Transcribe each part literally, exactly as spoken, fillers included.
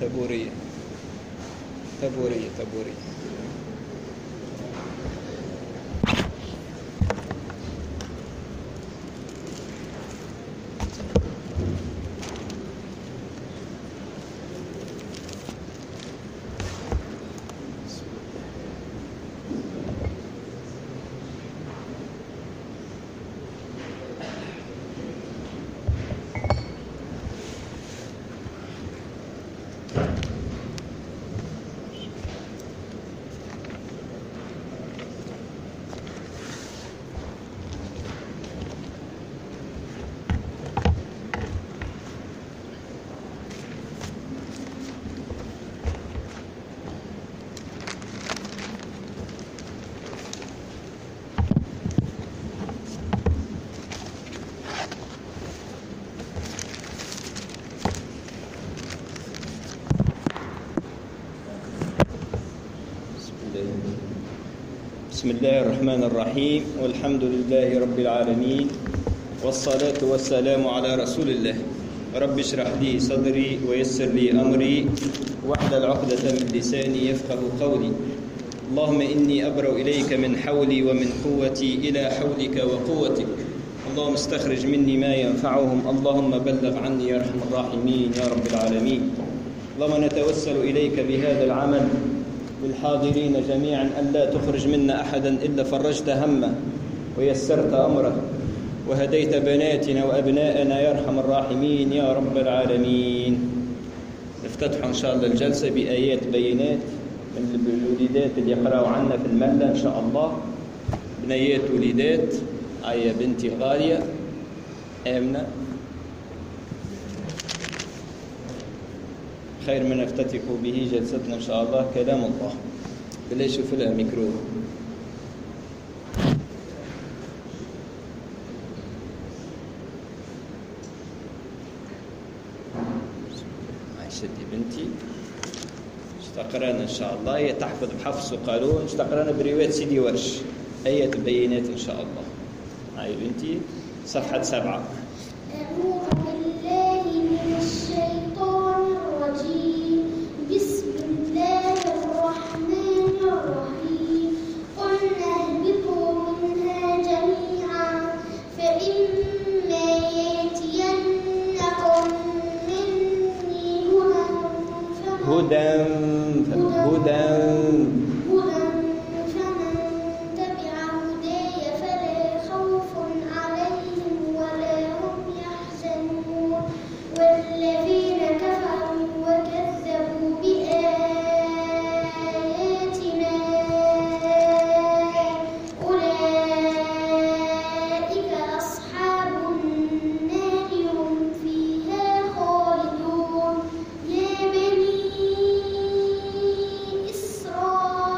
تبورية تبورية تبورية بسم الله الرحمن الرحيم والحمد لله رب العالمين والصلاة والسلام على رسول الله. رب اشرح لي صدري ويسر لي أمري واحلل عقدة من لساني يفقه قولي. اللهم إني أبرأ إليك من حولي ومن قوتي إلى حولك وقوتك. اللهم استخرج مني ما ينفعهم. اللهم بلغ عني يا أرحم الراحمين يا رب العالمين. اللهم نتوسل إليك بهذا العمل للحاضرين جميعا أن لا تخرج منا أحدا إلا فرجت همه ويسرت أمره وهديت بناتنا وأبناءنا يا أرحم الراحمين يا رب العالمين. نفتتح إن شاء الله الجلسة بآيات بينات من الوليدات اللي يقرأوا عنا في المهلة إن شاء الله. بنيات وليدات آية بنتي غالية آمنة، خير ما نفتتح به جلستنا إن شاء الله كلام الله. بالله يشوف لها ميكرو. عائشة بنتي اشتقرنا إن شاء الله. هي تحفظ بحفص وقالون. اشتقرنا برواية سيدي ورش آية بينات إن شاء الله. هاي بنتي صفحة سبعة. أعوذ بالله من الشيطان الرجيم. بسم الله الرحمن الرحيم. قلنا اهبطوا منها جميعا فإما يأتينكم مني هدى هدى هدى فمن تبع هداي فلا خوف عليهم ولا هم يحزنون والذين كفروا وكذبوا بآياتنا أولئك أصحاب النار هم فيها خالدون. يا بني إسرائيل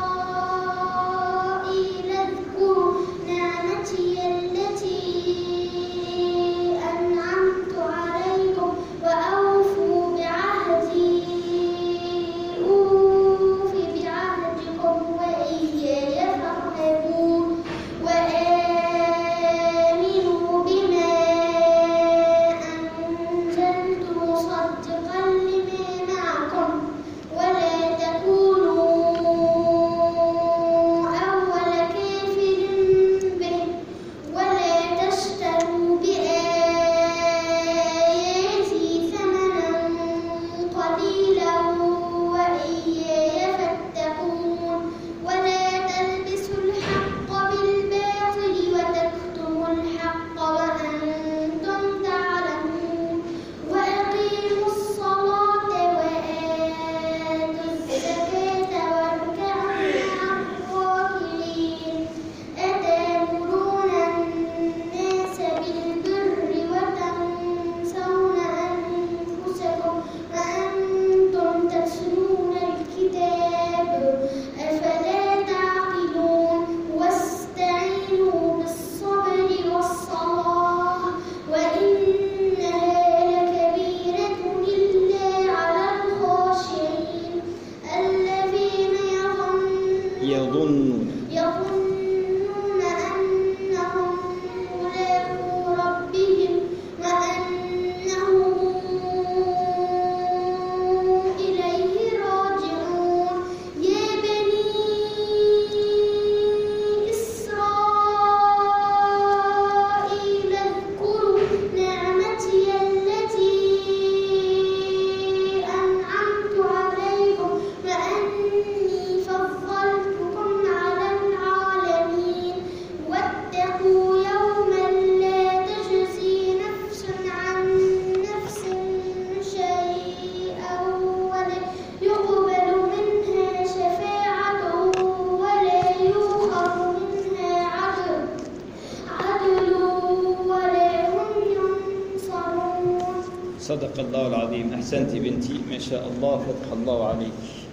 صدق الله العظيم. أحسنت بنتي، ما شاء الله، فتح الله عليك.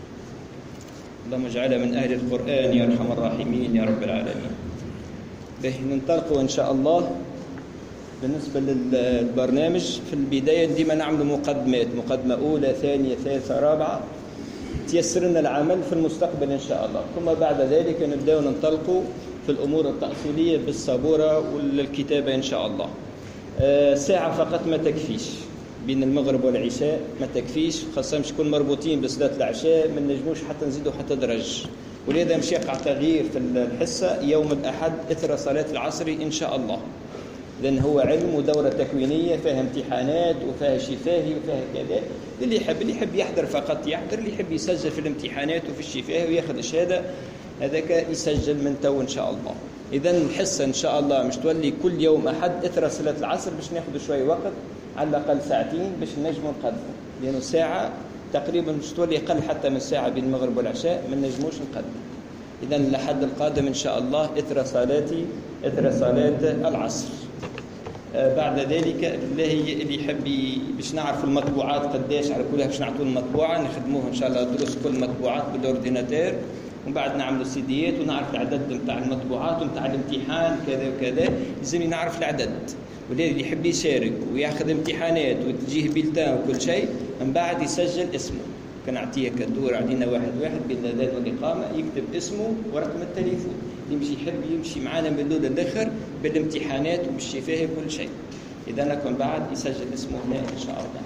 اللهم اجعلها من أهل القرآن يا أرحم الراحمين يا رب العالمين. به ننطلق إن شاء الله. بالنسبة للبرنامج في البداية ديما نعمل مقدمات، مقدمة أولى ثانية ثالثة رابعة، تيسر لنا العمل في المستقبل إن شاء الله. ثم بعد ذلك نبدأ ننطلق في الأمور التأصيلية بالصبورة والكتابة إن شاء الله. آه ساعة فقط ما تكفيش بين المغرب والعشاء، ما تكفيش، خاصة مش كل مربوطين بصلاة العشاء، ما نجموش حتى نزيدوا حتى درج. ولذا مش يقع تغيير في الحصة يوم الأحد إثر صلاة العصر إن شاء الله، لأن هو علم ودورة تكوينية فيها امتحانات وفيها شفاهي وفيها كذا. اللي يحب اللي يحب يحضر فقط يحضر، اللي يحب يسجل في الامتحانات وفي الشفاهي وياخذ الشهادة هذاك يسجل من تو إن شاء الله. إذا الحصة إن شاء الله مش تولي كل يوم أحد إثر صلاة العصر، باش ناخذ شوي وقت على الأقل ساعتين باش نجموا نقدموا، لأنه ساعة تقريبا مش تولي أقل حتى من ساعة بين المغرب والعشاء ما نجموش نقدم. إذا الأحد القادم إن شاء الله إثر صلاتي إثر صلاة العصر. آه بعد ذلك بالله اللي يحب باش نعرف المطبوعات قداش على كلها باش نعطوا المطبوعة نخدموها إن شاء الله، دروس كل مطبوعات بالاورديناتور، ومن بعد نعملوا سيديات ونعرف العدد نتاع المطبوعات ونتاع الامتحان كذا وكذا، لازم نعرف العدد. والذي اللي يحب يشارك وياخذ امتحانات وتجيه بيلتان وكل شيء من بعد يسجل اسمه. كنعطيه كدور علينا واحد واحد بالاذان والاقامه يكتب اسمه ورقم التليفون، اللي يمشي يحب يمشي معنا من الاول للاخر بالامتحانات وبالشفاه وكل شيء. اذا لكم بعد يسجل اسمه هنا ان شاء الله.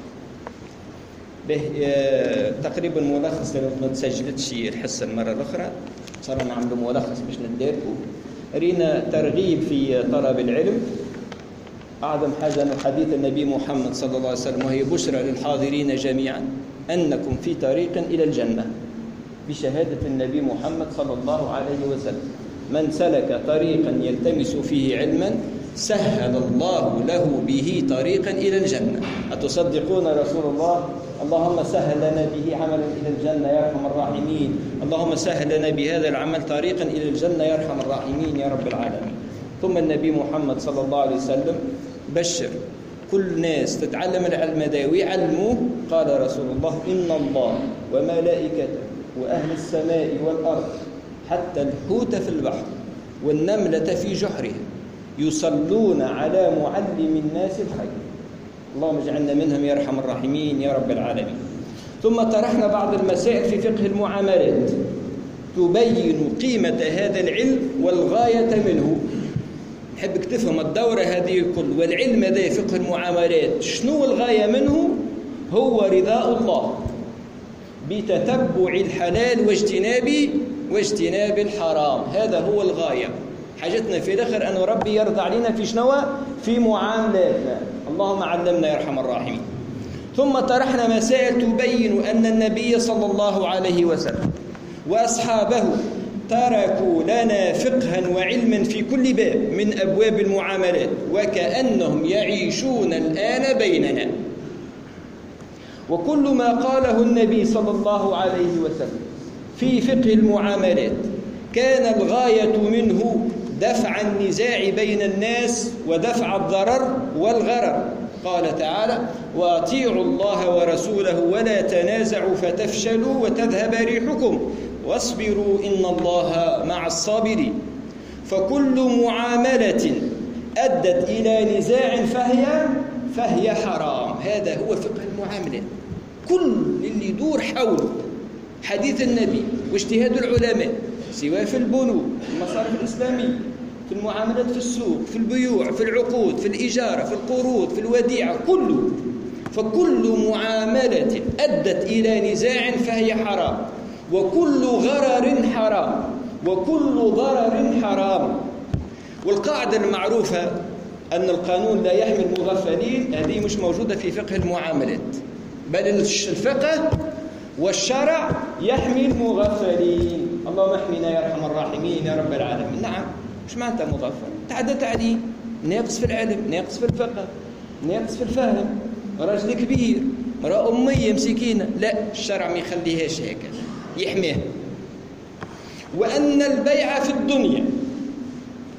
به آه تقريبا ملخص لما ما تسجلتش الحصه المره الاخرى صار نعملوا ملخص باش نديركم. رينا ترغيب في طلب العلم. أعظم حاجة أن حديث النبي محمد صلى الله عليه وسلم، وهي بشرى للحاضرين جميعا أنكم في طريق إلى الجنة، بشهادة النبي محمد صلى الله عليه وسلم: من سلك طريقا يلتمس فيه علما سهل الله له به طريقا إلى الجنة. أتصدقون رسول الله؟ اللهم سهل لنا به عملا إلى الجنة يا أرحم الراحمين. اللهم سهل لنا بهذا العمل طريقا إلى الجنة يا أرحم الراحمين يا رب العالمين. ثم النبي محمد صلى الله عليه وسلم بشر كل ناس تتعلم العلم ده ويعلموه. قال رسول الله: إن الله وملائكته وأهل السماء والأرض حتى الحوت في البحر والنملة في جحرها يصلون على معلم الناس الخير. اللهم اجعلنا منهم يا أرحم الراحمين يا رب العالمين. ثم طرحنا بعض المسائل في فقه المعاملات تبين قيمة هذا العلم والغاية منه. حبك تفهم الدورة هذه كل والعلم هذا فقه المعاملات شنو الغاية منه؟ هو رضاء الله بتتبع الحلال واجتناب واجتناب الحرام. هذا هو الغاية. حاجتنا في الآخر أن ربي يرضى علينا في شنو؟ في معاملاتنا. اللهم علمنا يا أرحم الراحمين. ثم طرحنا مسائل تبين أن النبي صلى الله عليه وسلم وأصحابه تركوا لنا فقها وعلما في كل باب من أبواب المعاملات، وكأنهم يعيشون الآن بيننا. وكل ما قاله النبي صلى الله عليه وسلم في فقه المعاملات كان الغاية منه دفع النزاع بين الناس ودفع الضرر والغرر. قال تعالى: وأطيعوا الله ورسوله ولا تنازعوا فتفشلوا وتذهب ريحكم واصبروا إن الله مع الصابرين. فكل معاملة أدت إلى نزاع فهي فهي حرام. هذا هو فقه المعاملات. كل اللي يدور حوله حديث النبي واجتهاد العلماء، سواء في البنوك، في المصارف الإسلامية، في المعاملات في السوق، في البيوع، في العقود، في الإجارة، في القروض، في الوديعة، كله. فكل معاملة أدت إلى نزاع فهي حرام، وكل غرر حرام، وكل ضرر حرام. والقاعدة المعروفة أن القانون لا يحمي المغفلين هذه مش موجودة في فقه المعاملات، بل الفقه والشرع يحمي المغفلين. اللهم احمينا يا أرحم الراحمين يا رب العالمين. نعم، مش معناتها مغفل، تعدى تعليم، ناقص في العلم، ناقص في الفقه، ناقص في الفهم، رجل كبير، امرأة أمية مسكينة، لا، الشرع ما يخليهاش هيك، يحميها. وأن البيع في الدنيا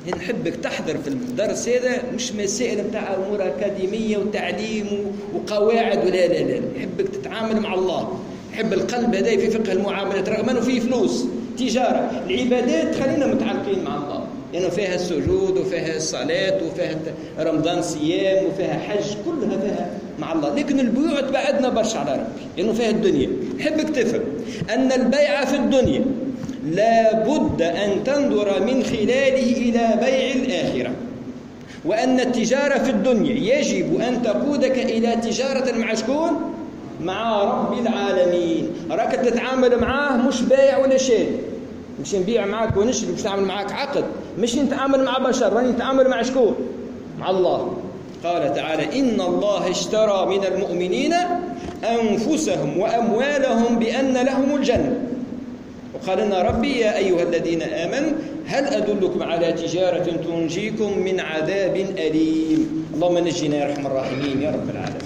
نحبك تحضر في الدرس هذا مش مسائل بتاع امور اكاديميه وتعليم وقواعد ولا لا لا، نحبك تتعامل مع الله. نحب القلب هذا في فقه المعاملات رغم انه فيه فلوس تجاره، العبادات خلينا متعلقين مع الله لانه يعني فيها السجود وفيها الصلاه وفيها رمضان صيام وفيها حج، كلها فيها مع الله. لكن البيوع تبعدنا برشا على ربي لانه فيها الدنيا. نحبك تفهم ان البيع في الدنيا لا بد أن تنظر من خلاله إلى بيع الآخرة، وأن التجارة في الدنيا يجب أن تقودك إلى تجارة مع شكون؟ مع رب العالمين. راك تتعامل معاه مش بايع ولا شيء، مش نبيع معك ونشري، مش نعمل معك عقد، مش نتعامل مع بشر، راني نتعامل مع شكون؟ مع الله. قال تعالى: إن الله اشترى من المؤمنين أنفسهم وأموالهم بأن لهم الجنة. وقال لنا ربي: يا أيها الذين آمنوا هل أدلكم على تجارة تنجيكم من عذاب أليم. اللهم نجينا يا أرحم الراحمين يا رب العالمين.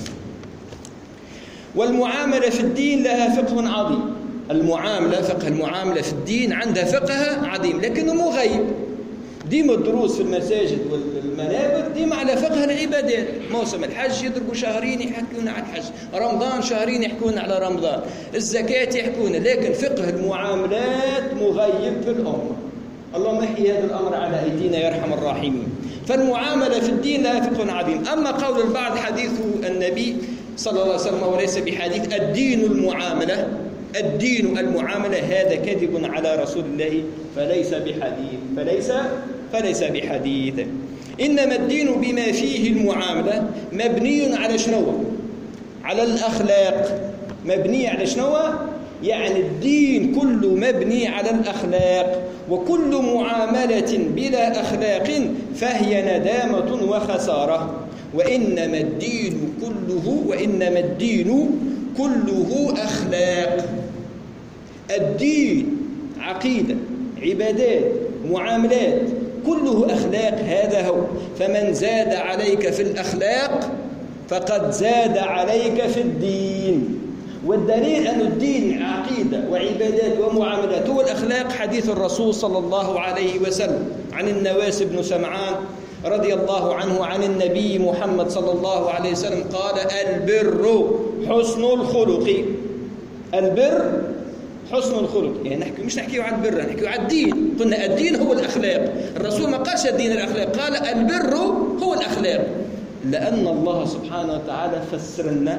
والمعاملة في الدين لها فقه عظيم. المعاملة، فقه المعاملة في الدين عندها فقه عظيم، لكنه مو غيب. ديما الدروس في المساجد والمنابر ديما على فقه العبادات. موسم الحج يضربوا شهرين يحكون على الحج، رمضان شهرين يحكون على رمضان، الزكاة يحكون، لكن فقه المعاملات مغيب في الأمة. اللهم احيي هذا الأمر على أيدينا يا أرحم الراحمين. فالمعاملة في الدين لها فقه عظيم. أما قول البعض حديث النبي صلى الله عليه وسلم وليس بحديث الدين المعاملة، الدين المعاملة، هذا كذب على رسول الله فليس بحديث فليس فليس بحديث. إنما الدين بما فيه المعاملة مبني على شنو؟ على الأخلاق. مبني على شنو؟ يعني الدين كله مبني على الأخلاق، وكل معاملة بلا أخلاق فهي ندامة وخسارة. وإنما الدين كله وإنما الدين كله أخلاق. الدين عقيدة، عبادات، معاملات، كله أخلاق. هذا هو. فمن زاد عليك في الأخلاق فقد زاد عليك في الدين. والدليل أن الدين عقيدة وعبادات ومعاملات والأخلاق حديث الرسول صلى الله عليه وسلم عن النواس بن سمعان رضي الله عنه عن النبي محمد صلى الله عليه وسلم قال: البر حسن الخلق. البر حسن الخلق. يعني نحكي مش نحكيه على البر، نحكيه على الدين. قلنا الدين هو الأخلاق. الرسول ما قالش الدين الأخلاق، قال البر هو الأخلاق، لأن الله سبحانه وتعالى فسر لنا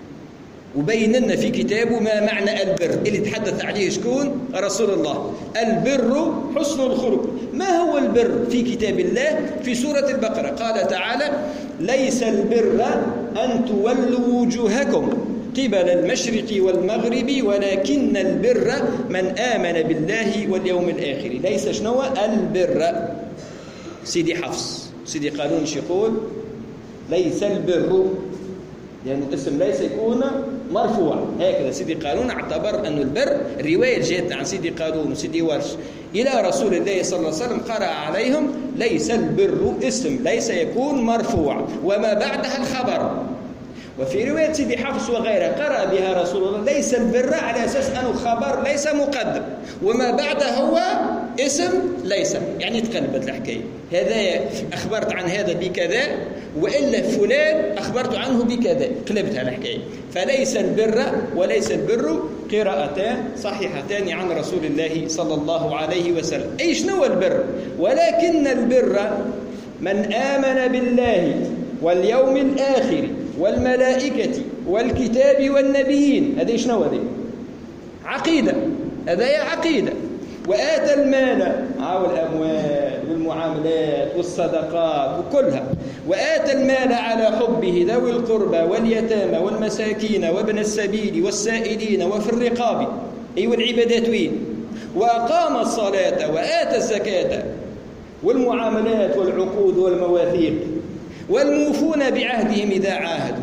وبين لنا في كتابه ما معنى البر اللي تحدث عليه شكون؟ رسول الله. البر حسن الخلق. ما هو البر في كتاب الله؟ في سورة البقرة قال تعالى: ليس البر أن تولوا وجوهكم قبل المشرق والمغرب ولكن البر من آمن بالله واليوم الآخر. ليس شنو البر؟ سيدي حفص سيدي قانون يقول ليس البر، لأن يعني اسم ليس يكون مرفوع. هكذا سيدي قانون اعتبر أن البر الرواية جاءت عن سيدي قانون وسيدي ورش إلى رسول الله صلى الله عليه وسلم قرأ عليهم ليس البر اسم ليس يكون مرفوع وما بعدها الخبر. وفي رواية سيدي حفص وغيرها قرأ بها رسول الله ليس البر على أساس أنه خبر ليس مقدم وما بعده هو اسم ليس، يعني تقلبت الحكاية. هذا أخبرت عن هذا بكذا وإلا فلان أخبرت عنه بكذا، قلبتها الحكاية. فليس البر وليس البر قراءتان صحيحتان عن رسول الله صلى الله عليه وسلم. أي شنو البر؟ ولكن البر من آمن بالله واليوم الآخر والملائكة والكتاب والنبيين. هذه شنو هذه؟ عقيدة. هذا هي عقيدة. وآتى المال، عاو الأموال والمعاملات والصدقات وكلها. وآتى المال على حبه ذوي القربى واليتامى والمساكين وابن السبيل والسائلين وفي الرقاب. أي أيوة والعبادات وين؟ وأقام الصلاة وآتى الزكاة والمعاملات والعقود والمواثيق والموفون بعهدهم إذا عاهدوا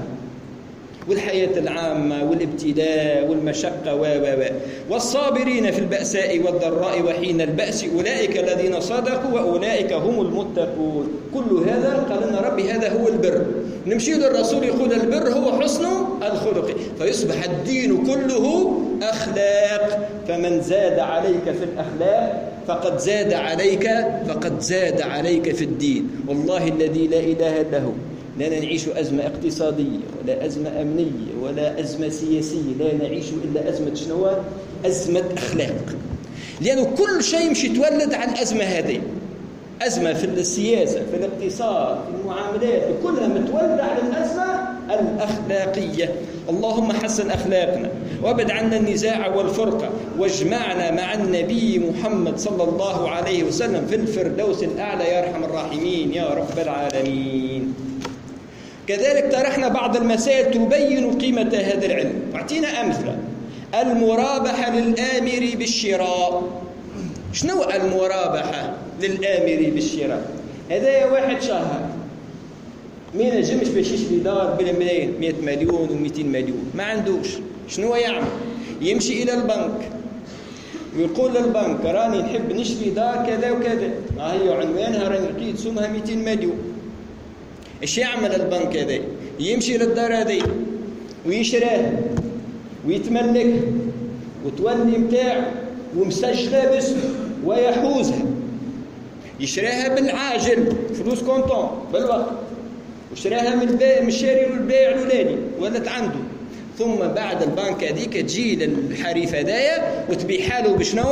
والحياة العامة والابتلاء والمشقة و و والصابرين في البأساء والضراء وحين البأس أولئك الذين صدقوا وأولئك هم المتقون. كل هذا قال لنا ربي هذا هو البر. نمشي للرسول يقول البر هو حسن الخلق، فيصبح الدين كله أخلاق. فمن زاد عليك في الأخلاق فقد زاد عليك فقد زاد عليك في الدين. والله الذي لا إله إلا هو لا نعيش أزمة اقتصادية ولا أزمة أمنية ولا أزمة سياسية، لا نعيش إلا أزمة شنو؟ أزمة أخلاق. لأنه كل شيء مش يتولد عن الأزمة هذه، أزمة في السياسة، في الاقتصاد، في المعاملات، كلها متولدة على الأزمة الأخلاقية. اللهم حسن أخلاقنا وابعد عنا النزاع والفرقة، واجمعنا مع النبي محمد صلى الله عليه وسلم في الفردوس الأعلى يا أرحم الراحمين يا رب العالمين. كذلك طرحنا بعض المسائل تبين قيمة هذا العلم، واعطينا أمثلة. المرابحة للآمر بالشراء. شنو المرابحة للآمر بالشراء؟ هذا واحد شهر ما ينجمش باش يشري دار بالملايين، مئة مليون ومئتين مليون، ما عندوش. شنو يعمل؟ يمشي إلى البنك ويقول للبنك راني نحب نشري دار كذا وكذا، ها هي عنوانها راني لقيت سمها مئتين مليون. ايش يعمل البنك هذا؟ يمشي للدار هذه ويشراها ويتملكها وتولي متاعه ومسجله باسمه ويحوزها. يشراها بالعاجل، فلوس كونتون بالوقت، وشراها من البائع من الشاري والبائع الاولاني ولات عنده. ثم بعد البنك هذيك تجي للحريف هدايا وتبيعها له بشنو؟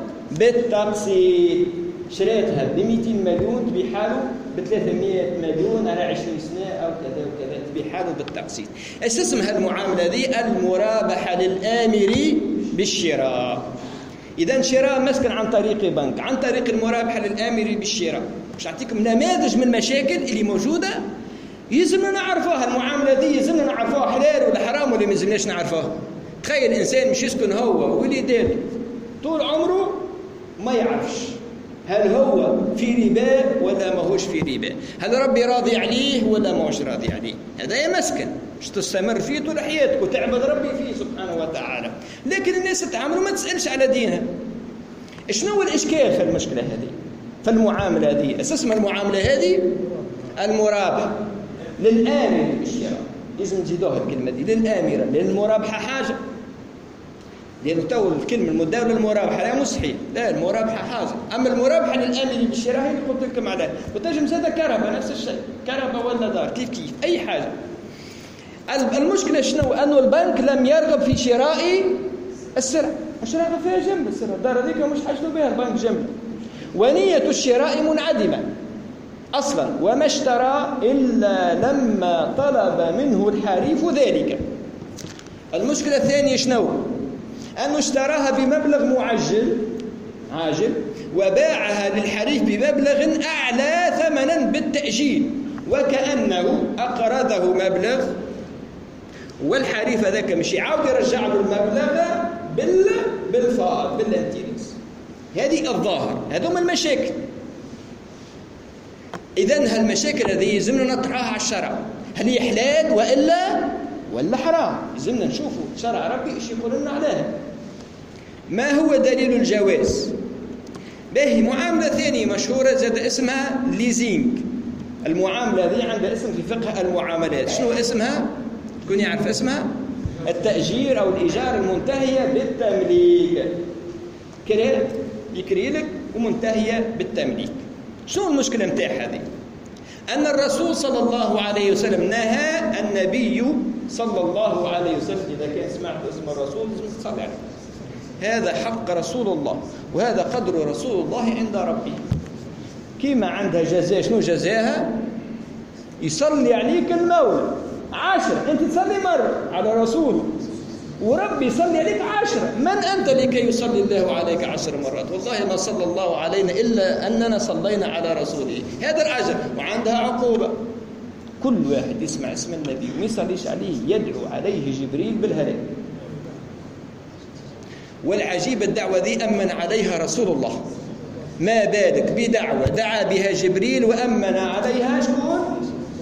بالتقسيط. شريتها ب مئتين مليون تبيعها له ب ثلاثمئة مليون على عشرين سنه او كذا وكذا، تبيعها له بالتقسيط. ايش اسمها المعامله دي؟ المرابحه للآمر بالشراء. اذا شراء مسكن عن طريق بنك، عن طريق المرابحه للآمر بالشراء. باش نعطيكم نماذج من المشاكل اللي موجوده يلزمنا نعرفوها. المعامله دي يلزمنا نعرفوها حلال ولا حرام ولا ما يلزمناش نعرفوها. تخيل انسان مش يسكن هو ووليداته طول عمره ما يعرفش هل هو في ربا ولا ماهوش في ربا، هل ربي راضي عليه ولا ماهوش راضي عليه. هذا يمسكن مش تستمر فيه طول حياتك وتعبد ربي فيه سبحانه وتعالى. لكن الناس تتعامل وما تسألش على دينها. شنو الإشكال في المشكلة هذه؟ في المعاملة هذه أساسا المعاملة هذه المرابحة للآمر بالشراء. لازم نزيدوها الكلمة دي للآمرة، لأن المرابحة حاجة، لأنه تو الكلمة المداولة للمرابحة لا مستحيل، لا المرابحة حاجة. أما المرابحة للآمر بالشراء هي اللي قلت لكم عليها. وتنجم زاد كهرباء نفس الشيء، كهرباء ولا دار كيف كيف أي حاجة. المشكلة شنو؟ أنه البنك لم يرغب في شراء السلع، مش راغب فيها جنب السلع، الدار هذيك مش حاجته بها البنك جنب، ونية الشراء منعدمة أصلا، وما اشترى إلا لما طلب منه الحريف ذلك. المشكلة الثانية شنو؟ أنه اشتراها بمبلغ معجل عاجل وباعها للحريف بمبلغ أعلى ثمنا بالتأجيل، وكأنه أقرضه مبلغ والحريف ذاك مش يعاود يرجع له المبلغ بال بالفائض بالانتريس. هذه الظاهر، هذوما المشاكل. إذن هالمشاكل هذه يلزمنا نطرحها على الشرع، هل هي حلال وإلا ولا حرام؟ يلزمنا نشوفوا شرع ربي إيش يقول لنا عليها. ما هو دليل الجواز؟ باهي معاملة ثانية مشهورة زاد اسمها ليزينج. المعاملة هذه عندها اسم في فقه المعاملات. شنو اسمها؟ تكون يعرف اسمها؟ التأجير أو الإيجار المنتهية بالتمليك. كريلك يكريلك ومنتهية بالتمليك. شنو المشكلة متاع هذه؟ أن الرسول صلى الله عليه وسلم نهى النبي صلى الله عليه وسلم. إذا كان سمعت اسم الرسول لازم تصلي عليه. هذا حق رسول الله وهذا قدر رسول الله عند ربه. كيما عندها جزاء، شنو جزاها؟ يصلي عليك المولى عشرة، أنت تصلي مرة على رسوله وربي يصلي عليك عشرة. من أنت لكي يصلي الله عليك عشر مرات؟ والله ما صلى الله علينا إلا أننا صلينا على رسوله. هذا الأجر. وعندها عقوبة، كل واحد يسمع اسم النبي وما يصليش عليه يدعو عليه جبريل بالهلاك. والعجيب الدعوة ذي أمن عليها رسول الله، ما بالك بدعوة دعا بها جبريل وأمن عليها شكون؟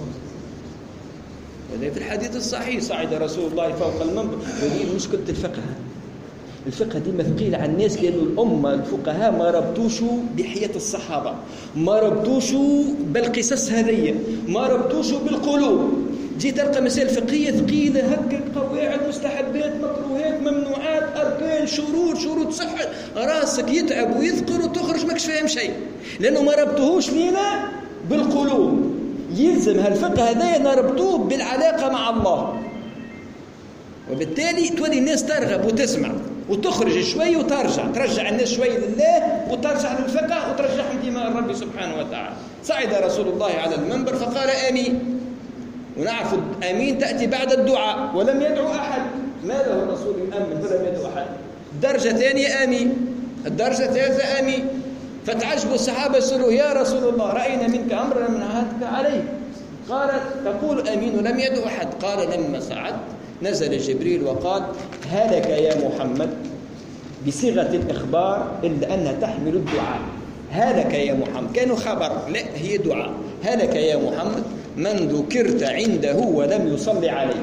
هذا في الحديث الصحيح صعد رسول الله فوق المنبر. وهي مشكلة الفقه. الفقه ديما ثقيل على الناس، لأن الأمة الفقهاء ما ربطوشوا بحياة الصحابة، ما ربطوشوا بالقصص هذية، ما ربطوشوا بالقلوب. جيت تلقى مسائل فقهية ثقيلة هكا، قواعد مستحبات مكروهات ممنوعات أركان كان شروط شروط صحة، راسك يتعب ويثقل وتخرج ماكش فاهم شيء، لأنه ما ربطوهوش لينا بالقلوب. يلزم هالفقه هذا نربطوه بالعلاقة مع الله، وبالتالي تولي الناس ترغب وتسمع وتخرج شوي وترجع، ترجع الناس شوي لله وترجع للفقه وترجعهم دماء الرب سبحانه وتعالى. صعد رسول الله على المنبر فقال آمين، ونعرف آمين تأتي بعد الدعاء، ولم يدعو أحد. ما له الرسول يؤمن ولم يدعو أحد؟ درجة ثانية آمين، الدرجة الثالثة آمين. فتعجبوا الصحابة يسألوا يا رسول الله رأينا منك أمرا من عهدك عليه، قال تقول آمين ولم يدعو أحد. قال لما صعد نزل جبريل وقال هلك يا محمد، بصيغة الإخبار إلا أنها تحمل الدعاء. هلك يا محمد، كانوا خبر، لا هي دعاء. هلك يا محمد من ذكرت عنده ولم يصلي عليه.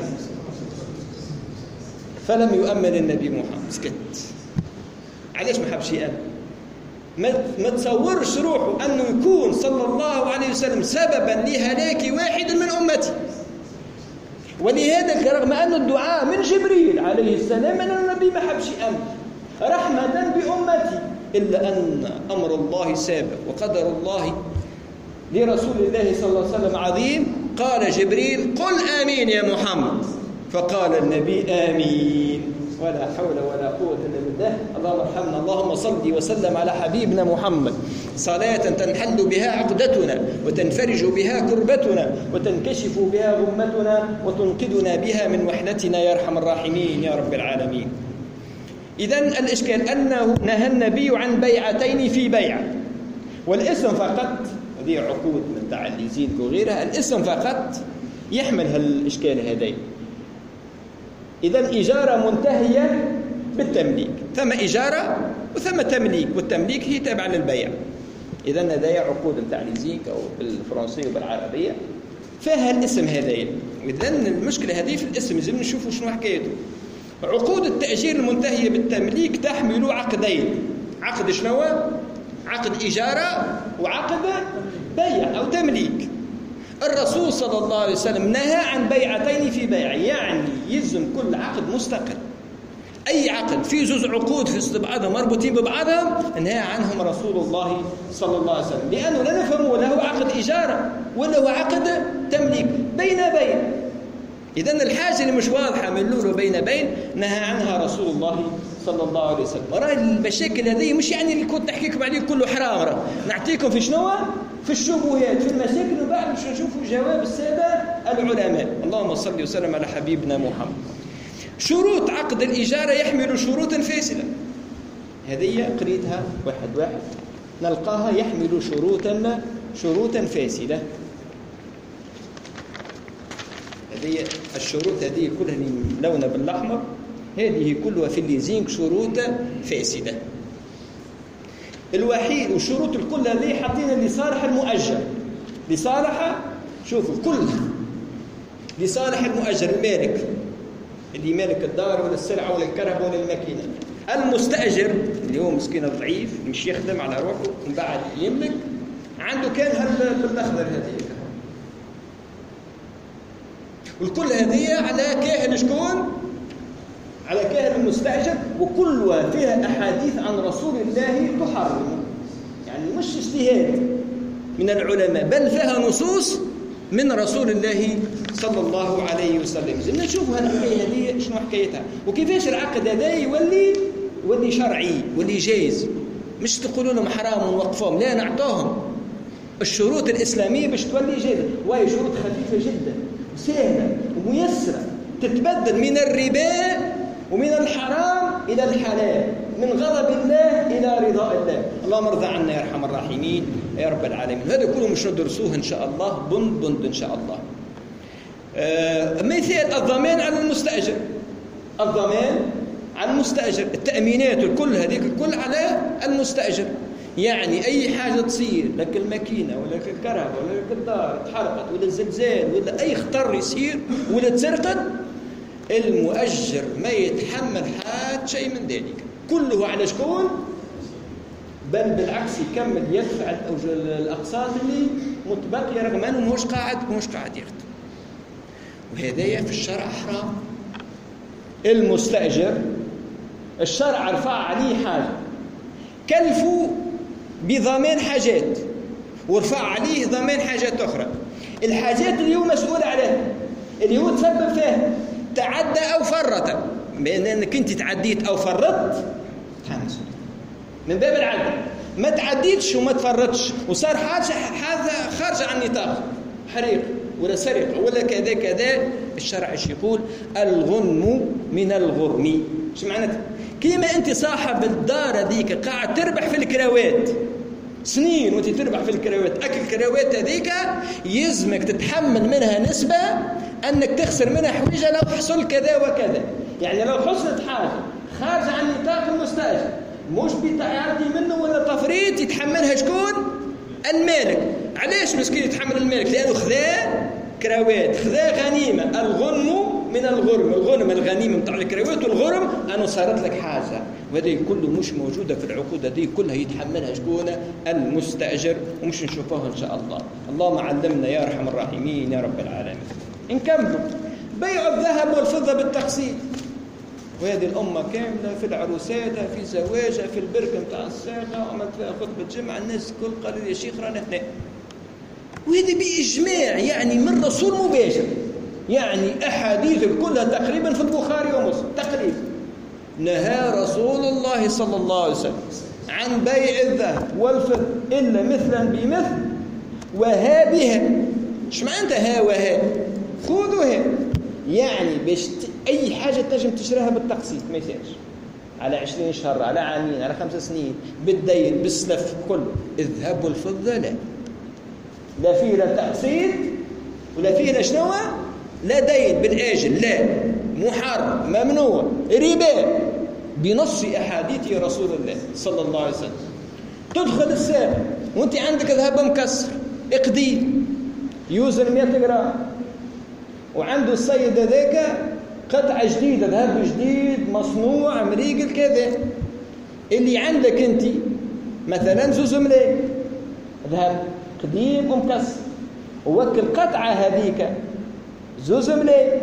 فلم يؤمن النبي محمد، سكت. علاش ما حبش يأمن؟ ما تصورش روحه أنه يكون صلى الله عليه وسلم سببا لهلاك واحد من أمتي. ولهذا رغم أن الدعاء من جبريل عليه السلام أن النبي ما حبش يأمن رحمة بأمتي، إلا أن أمر الله سابق وقدر الله لرسول الله صلى الله عليه وسلم عظيم. قال جبريل قل آمين يا محمد، فقال النبي آمين. ولا حول ولا قوة إلا بالله. اللهم ارحمنا، اللهم صل وسلم على حبيبنا محمد صلاة تنحل بها عقدتنا وتنفرج بها كربتنا وتنكشف بها غمتنا وتنقذنا بها من وحدتنا يا أرحم الراحمين يا رب العالمين. إذن الإشكال أنه نهى النبي عن بيعتين في بيعة، والاسم فقط، هذه عقود من تاع اللي يزيد وغيرها، الاسم فقط يحمل هالإشكال هذين. إذن إجارة منتهية بالتمليك، ثم إجارة وثم تمليك، والتمليك هي تابعة للبيع. إذن هذا عقود نتاع ليزينك أو بالفرنسية وبالعربية فيها الاسم هذين. إذن المشكلة هذه في الاسم، لازم نشوفوا شنو حكايته. عقود التأجير المنتهية بالتمليك تحمل عقدين. عقد شنو؟ عقد إجارة وعقد بيع أو تمليك. الرسول صلى الله عليه وسلم نهى عن بيعتين في بيع، يعني يلزم كل عقد مستقل. أي عقد في جزء عقود في بعضهم مربوطين ببعضهم نهى عنهم رسول الله صلى الله عليه وسلم، لأنه لا نفهمه له عقد إجارة ولا هو عقد تمليك بين بين. إذن الحاجة اللي مش واضحة من له بين بين نهى عنها رسول الله صلى الله عليه وسلم. وراه المشاكل هذه مش يعني اللي كنت نحكيكم عليه كله حرام، راه نعطيكم في شنو؟ في الشبهات، في المشاكل، وبعد باش نشوفوا جواب السادة العلماء. اللهم صل وسلم على حبيبنا محمد. شروط عقد الإجارة يحمل شروطا فاسدة، هذه قريتها واحد واحد نلقاها يحمل شروطا شروطا فاسدة. هذه الشروط هذه كلها ملونة بالأحمر، هذه كلها في الليزينج شروط فاسدة. الوحيد والشروط الكل اللي حاطين لصالح المؤجر، لصالح شوفوا كلها لصالح المؤجر، المالك اللي مالك الدار ولا السلعة ولا الكرهبة ولا الماكينة. المستأجر اللي هو مسكين ضعيف مش يخدم على روحه ومن بعد يملك، عنده كان هالأخضر هذه، والكل هذه على كاهن شكون؟ على كاهن المستأجر، وكلها فيها أحاديث عن رسول الله تحرم، يعني مش اجتهاد من العلماء بل فيها نصوص من رسول الله صلى الله عليه وسلم. زلنا نشوفوا هالحكاية هذه شنو حكايتها وكيفاش العقد هذا يولي يولي شرعي يولي جائز، مش تقولوا لهم حرام ونوقفوهم، لا نعطوهم الشروط الإسلامية باش تولي جائزة، وهي شروط خفيفة جدا سهلة وميسرة، تتبدل من الربا ومن الحرام إلى الحلال، من غضب الله إلى رضاء الله. اللهم ارضى عنا يا أرحم الراحمين يا رب العالمين. هذا كله مش ندرسوه إن شاء الله بند بند إن شاء الله. آه مثال الضمان على المستأجر، الضمان على المستأجر، التأمينات الكل هذيك الكل على المستأجر. يعني أي حاجة تصير لك الماكينة ولا لك الكهرباء ولا لك الدار تحرقت ولا زلزال ولا أي خطر يصير ولا تسرقت، المؤجر ما يتحمل حتى شيء من ذلك، كله على شكون؟ بل بالعكس يكمل يدفع الأقساط اللي متبقية رغم أنه مش قاعد مش قاعد يخدم، وهذايا في الشرع حرام. المستأجر الشرع رفع عليه حاجة، كلفوا بضمان حاجات ورفع عليه ضمان حاجات أخرى. الحاجات اللي هو مسؤول عليها اللي هو تسبب فيها تعدى أو فرط، بأنك أنت تعديت أو فرطت تحمل من باب العدل. ما تعديتش وما تفرطش وصار حاجة هذا خارج عن نطاق، حريق ولا سرقة ولا كذا كذا، الشرع ايش يقول؟ الغنم من الغرم. ايش معناتها؟ كيما انت صاحب الدار هذيك قاعد تربح في الكراوات سنين وانت تربح في الكراوات، اكل الكراوات هذيك يلزمك تتحمل منها نسبة انك تخسر منها حويجة لو حصل كذا وكذا. يعني لو حصلت حاجة خارج عن نطاق المستاجر مش بتعدي منه ولا تفريط يتحملها شكون؟ المالك. علاش مسكين يتحمل المالك؟ لأنه خذا كراوات، خذا غنيمة. الغنم من الغرم، الغنم الغنيمة متاع الكراوات، والغرم أنه صارت لك حاجة، وهذه كله مش موجودة في العقود هذه كلها يتحملها شكون؟ المستأجر. ومش نشوفوها إن شاء الله. اللهم علمنا يا أرحم الراحمين يا رب العالمين. نكملوا بيع الذهب والفضة بالتقسيط، وهذه الأمة كاملة في العروساتها في زواجها في البركة متاع الساقة وعملت فيها خطبة جمعة، الناس كل قالوا يا شيخ رانا هنا، وهذه بإجماع يعني من رسول مباشر. يعني أحاديث كلها تقريبا في البخاري ومسلم تقريبا. نهى رسول الله صلى الله عليه وسلم عن بيع الذهب والفضة إلا مثلا بمثل وها بها. ايش معناتها ها وها؟ خذوها، يعني باش أي حاجة تنجم تشتريها بالتقسيط، ما يصيرش على عشرين شهر، على عامين، على خمس سنين، بالدين، بالسلف، كله. الذهب والفضة لا، لا فيه لا تقسيط ولا فيه لا شنو، لا دين بالآجل، لا، محرم، ممنوع، ربا بنص أحاديث رسول الله صلى الله عليه وسلم. تدخل الساق وانت عندك ذهب مكسر اقديه يوزن مئة جرام، وعنده السيد هذاك قطعة جديدة ذهب جديد مصنوع مريقل كذا، اللي عندك انت مثلا زوز ملاي ذهب قديم ومكسر، ووك القطعة هذيك زوز ملاي،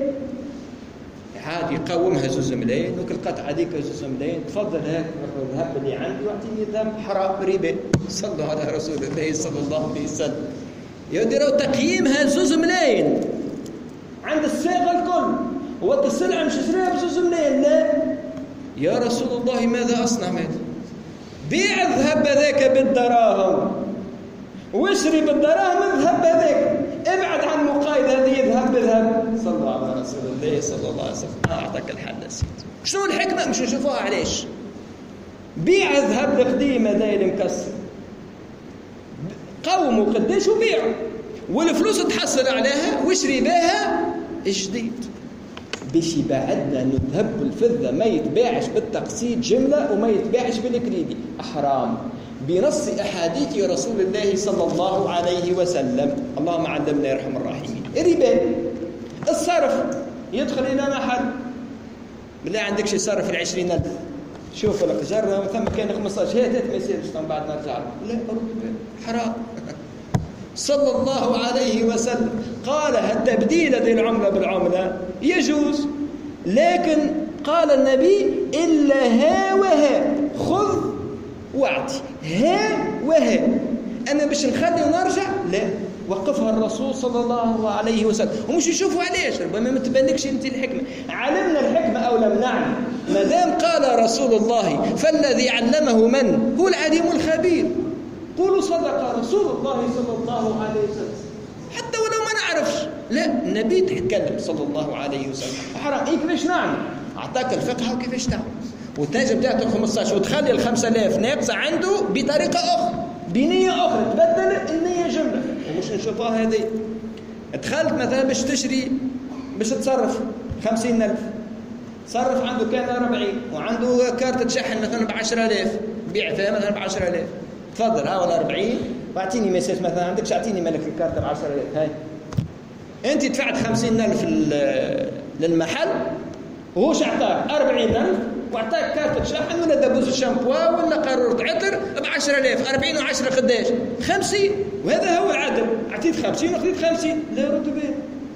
عادي يقومها زوز ملايين، وك القطعة هذيك زوز ملايين، تفضل هاك الذهب اللي عندي واعطيني الذهب حرام ربا. صلوا على رسول الله صلى الله عليه وسلم. يديروا تقييمها زوز ملايين عند الساقة الكل، وقت السلعة مش شريها بزوز ملايين، لا يا رسول الله ماذا أصنع ماذا؟ بيع الذهب هذاك بالدراهم واشري بالدراهم الذهب هذاك، ابعد عن مقايضة هذه ذهب بذهب. صلوا على رسول الله صلى الله عليه وسلم. أعطاك الحل سيدي. شنو الحكمة؟ مش نشوفوها علاش؟ بيع الذهب القديم هذا اللي مكسر، قوموا قداش وبيعوا، والفلوس تحصل عليها واشري بها الجديد، باش يبعدنا انه الذهب والفضه ما يتباعش بالتقسيط جمله وما يتباعش بالكريدي، حرام بنص احاديث رسول الله صلى الله عليه وسلم. اللهم علمنا يا ارحم الراحمين. الربا، الصرف، يدخل الى محل بالله عندك شي صرف العشرين ألف، شوف لك جرة ثم كان خمسطاش، هات ما يصيرش ثم بعد نرجع لا ربا حرام. صلى الله عليه وسلم قال التبديل ذي العملة بالعملة يجوز، لكن قال النبي إلا ها وها، خذ واعطي، ها وها. أنا باش نخلي ونرجع لا، وقفها الرسول صلى الله عليه وسلم. ومش يشوفوا علاش، ربما ما تبانكش انت الحكمة. علمنا الحكمة أو لم نعلم، ما دام قال رسول الله فالذي علمه من؟ هو العليم الخبير. قولوا صدق رسول الله صلى الله عليه وسلم، حتى ولو ما نعرفش، لا النبي تتكلم صلى الله عليه وسلم. حرام إيه كيفاش نعمل؟ أعطاك الفقه وكيفاش تعمل، وتنجم تعطي خمسطاش وتخلي ال خمسة آلاف ناقصة عنده بطريقة أخرى، بنية أخرى، تبدل النية جملة. ومش نشوفها هذه. دخلت مثلا باش تشري، باش تصرف خمسين ألف، صرف عنده كان أربعين وعنده كارتة شحن مثلا بعشرة آلاف، بيع فيها مثلا بعشرة آلاف. تفضل ها ولا أربعين واعطيني مساج مثلا عندك، اعطيني ملك الكارتة بعشرة آلاف. هاي أنت دفعت خمسين ألف للمحل وهو اعطاك أربعين ألف واعطاك كارتة شحن ولا دبوس الشامبوا ولا قارورة عطر بعشرة آلاف. أربعين وعشرة قداش؟ خمسين. وهذا هو العدل. اعطيت خمسين وخذيت خمسين، لا يرد به.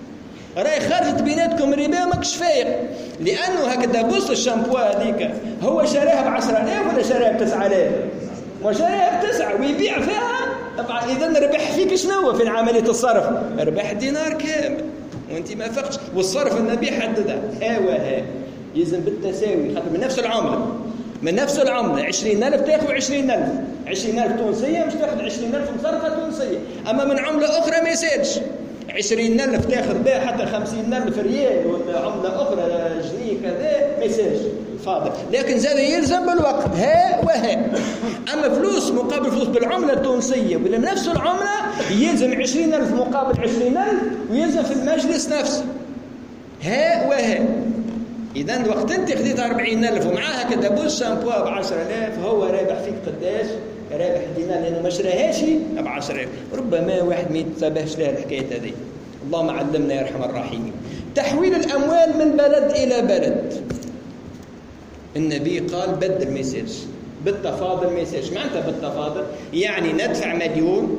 راهي خرجت بيناتكم ربا ماكش فايق، لانه هكذا بص الشامبو هذيك هو شراها ب عشرة آلاف ولا شراها ب تسعة آلاف؟ وشراها بتسعة ويبيع فيها. طبعا اذا ربح فيك شنو في عمليه الصرف؟ ربح دينار كامل وانت ما فقتش. والصرف النبي حددها ها وها يلزم بالتساوي، خاطر من نفس العمله من نفس العمله عشرين ألف تاخذ عشرين ألف عشرين ألف تونسيه مش تاخذ عشرين ألف مصرفه تونسيه. اما من عمله اخرى ما يسالش عشرين ألف تاخذ بها حتى خمسين ألف ريال ولا عمله اخرى جنيه كذا ما يسالش فاضل. لكن زاد يلزم بالوقت ها وها. اما فلوس مقابل فلوس بالعمله التونسيه ولا نفس العمله يلزم عشرين ألف مقابل عشرين ألف ويلزم في المجلس نفسه ها وها. إذا وقت أنت خديت أربعين ألف ومعاها كذا بوش شامبو ب عشرة آلاف هو رابح فيك قداش؟ رابح دينار لأنه ما شراهاش ب عشرة آلاف. ربما واحد ما يتبهش لها الحكاية هذه. اللهم علمنا يا أرحم الراحمين. تحويل الأموال من بلد إلى بلد. النبي قال بدل ما يصيرش بالتفاضل ما يصيرش. معناتها بالتفاضل يعني ندفع مليون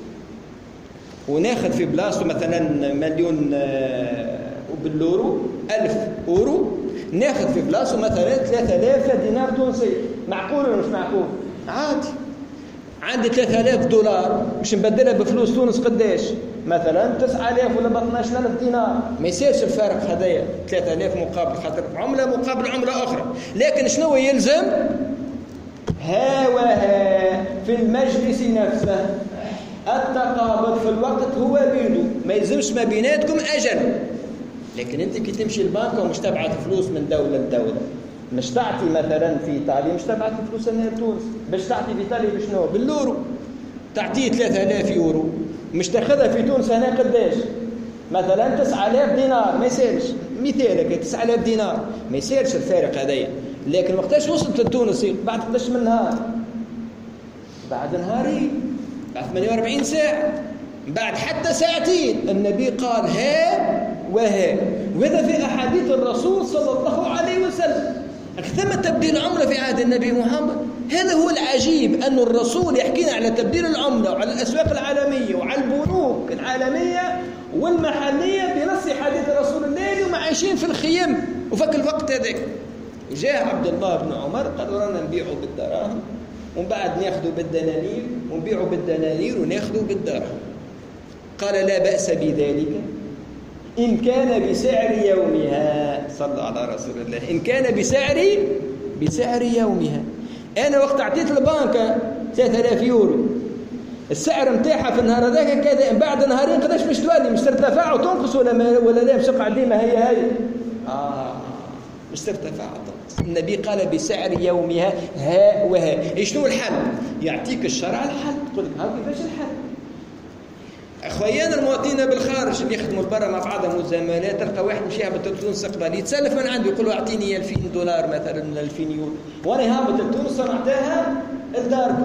وناخذ في بلاصته مثلا مليون وباليورو ألف أورو، ناخذ في بلاصه مثلا ثلاثة آلاف دينار تونسي. معقول ولا مش معقول؟ عادي. عندي ثلاثة آلاف دولار مش نبدلها بفلوس تونس قداش؟ مثلا تسعة آلاف ولا اثناش ألف دينار. ما يصيرش الفارق هذايا ثلاثة آلاف مقابل خاطر عمله مقابل عمله اخرى. لكن شنو يلزم؟ ها وها في المجلس نفسه التقابض في الوقت هو بيدو، ما يلزمش ما بيناتكم اجل. لكن انت كي تمشي البنك ومش تبعت فلوس من دوله لدوله، مش تعطي مثلا في ايطاليا مش تبعت فلوس هنا لتونس، باش تعطي في ايطاليا بشنو؟ باليورو. تعطيه ثلاثة آلاف يورو مش تاخذها في تونس هنا قداش؟ مثلا تسعة آلاف دينار. ما يسالش مثالك تسعة آلاف دينار ما يسالش الفارق هذايا. لكن وقتاش وصلت لتونس؟ بعد قداش من نهار؟ بعد نهارين، بعد ثمانية وأربعين ساعه، بعد حتى ساعتين. النبي قال ها وها. وهذا في أحاديث الرسول صلى الله عليه وسلم. ثم تبديل عملة في عهد النبي محمد. هذا هو العجيب أن الرسول يحكينا على تبديل العملة وعلى الأسواق العالمية وعلى البنوك العالمية والمحلية بنص حديث رسول الله وما عايشين في الخيم وفك الوقت هذاك. جاء عبد الله بن عمر قال رانا نبيعوا بالدراهم ومن بعد ناخذوا بالدنانير ونبيعوا بالدنانير وناخذوا بالدراهم. قال لا بأس بذلك إن كان بسعر يومها. صلى على رسول الله. إن كان بسعر بسعر يومها. أنا وقت أعطيت البنك ثلاثة آلاف يورو السعر متاعها في النهار هذاك كذا، بعد نهارين قداش مش تولي؟ مش ترتفع وتنقص ولا ما ولا لا مش تقع ديما هي هي؟ آه مش ترتفع. النبي قال بسعر يومها ها وها. شنو الحل؟ يعطيك الشرع الحل. تقول لك ها كيفاش الحل؟ اخويانا المواطنين بالخارج اللي يخدموا برا مع بعضهم والزمالات، تلقى واحد مشي هابط لتونس قبل يتسلف من عنده يقول له اعطيني ألفين دولار مثلا ألفين يورو وانا هابط لتونس صنعتها لداركم.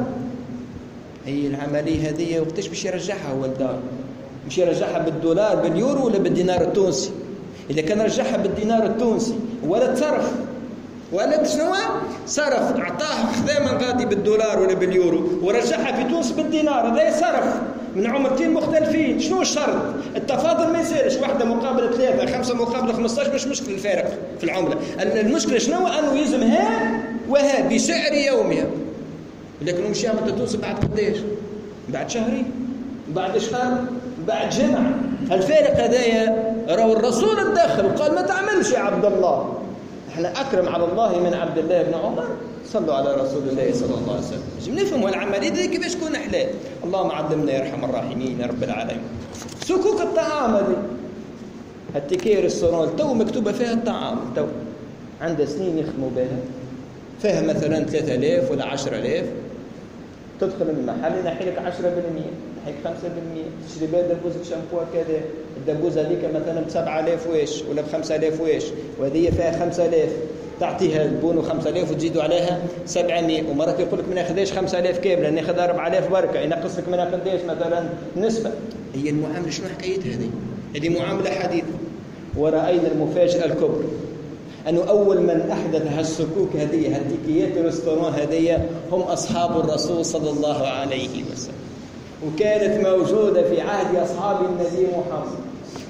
هي العمليه هذه وقتاش باش يرجعها هو لدار؟ مش يرجعها بالدولار باليورو ولا بالدينار التونسي؟ اذا كان رجعها بالدينار التونسي ولا تصرف ولا شنو صرف، اعطاه خذا من غادي بالدولار ولا باليورو ورجعها في تونس بالدينار، هذا صرف من عمرتين مختلفين. شنو الشرط؟ التفاضل ما يصيرش واحده مقابل ثلاثه، خمسه مقابل خمسطاش مش مشكل الفارق في العمله. المشكله شنو؟ انه يلزم ها وها بسعر يومها. لكن مش يعمل تونس بعد قداش؟ بعد شهرين، بعد شهر، بعد جمعه. الفارق هذايا راهو الرسول تدخل وقال ما تعملش يا عبد الله، احنا اكرم على الله من عبد الله بن عمر. صلوا على رسول الله صلى الله عليه وسلم. لازم نفهموا العمليه دي كيفاش تكون حلال. اللهم علمنا يا ارحم الراحمين يا رب العالمين. سكوك الطعام هذه التيكي ريستورون تو مكتوبه فيها الطعام، تو عندها سنين يخدموا بها، فيها مثلا ثلاثة آلاف ولا عشرة آلاف. تدخل المحل ينحي لك عشرة بالمئة، ينحي لك خمسة بالمئة. تشري بها دبوز شامبو كذا، الدبوز هذيك مثلا ب سبعة آلاف واش ولا ب خمسة آلاف واش، وهذه فيها خمسة آلاف. تعطيها البونو خمسة آلاف وتزيدوا عليها سبعمئة. ومرات يقول لك ما ناخذش خمسة آلاف كامله، ناخذ أربعة آلاف بركه، ينقص لك منها قداش مثلا نسبه. هي المعامله شنو حكايتها هذه؟ هذه معامله حديثه. ورأينا المفاجاه الكبرى انه اول من احدث هالسكوك هذه هالتيكيات الريستوران هذه هم اصحاب الرسول صلى الله عليه وسلم، وكانت موجوده في عهد اصحاب النبي محمد.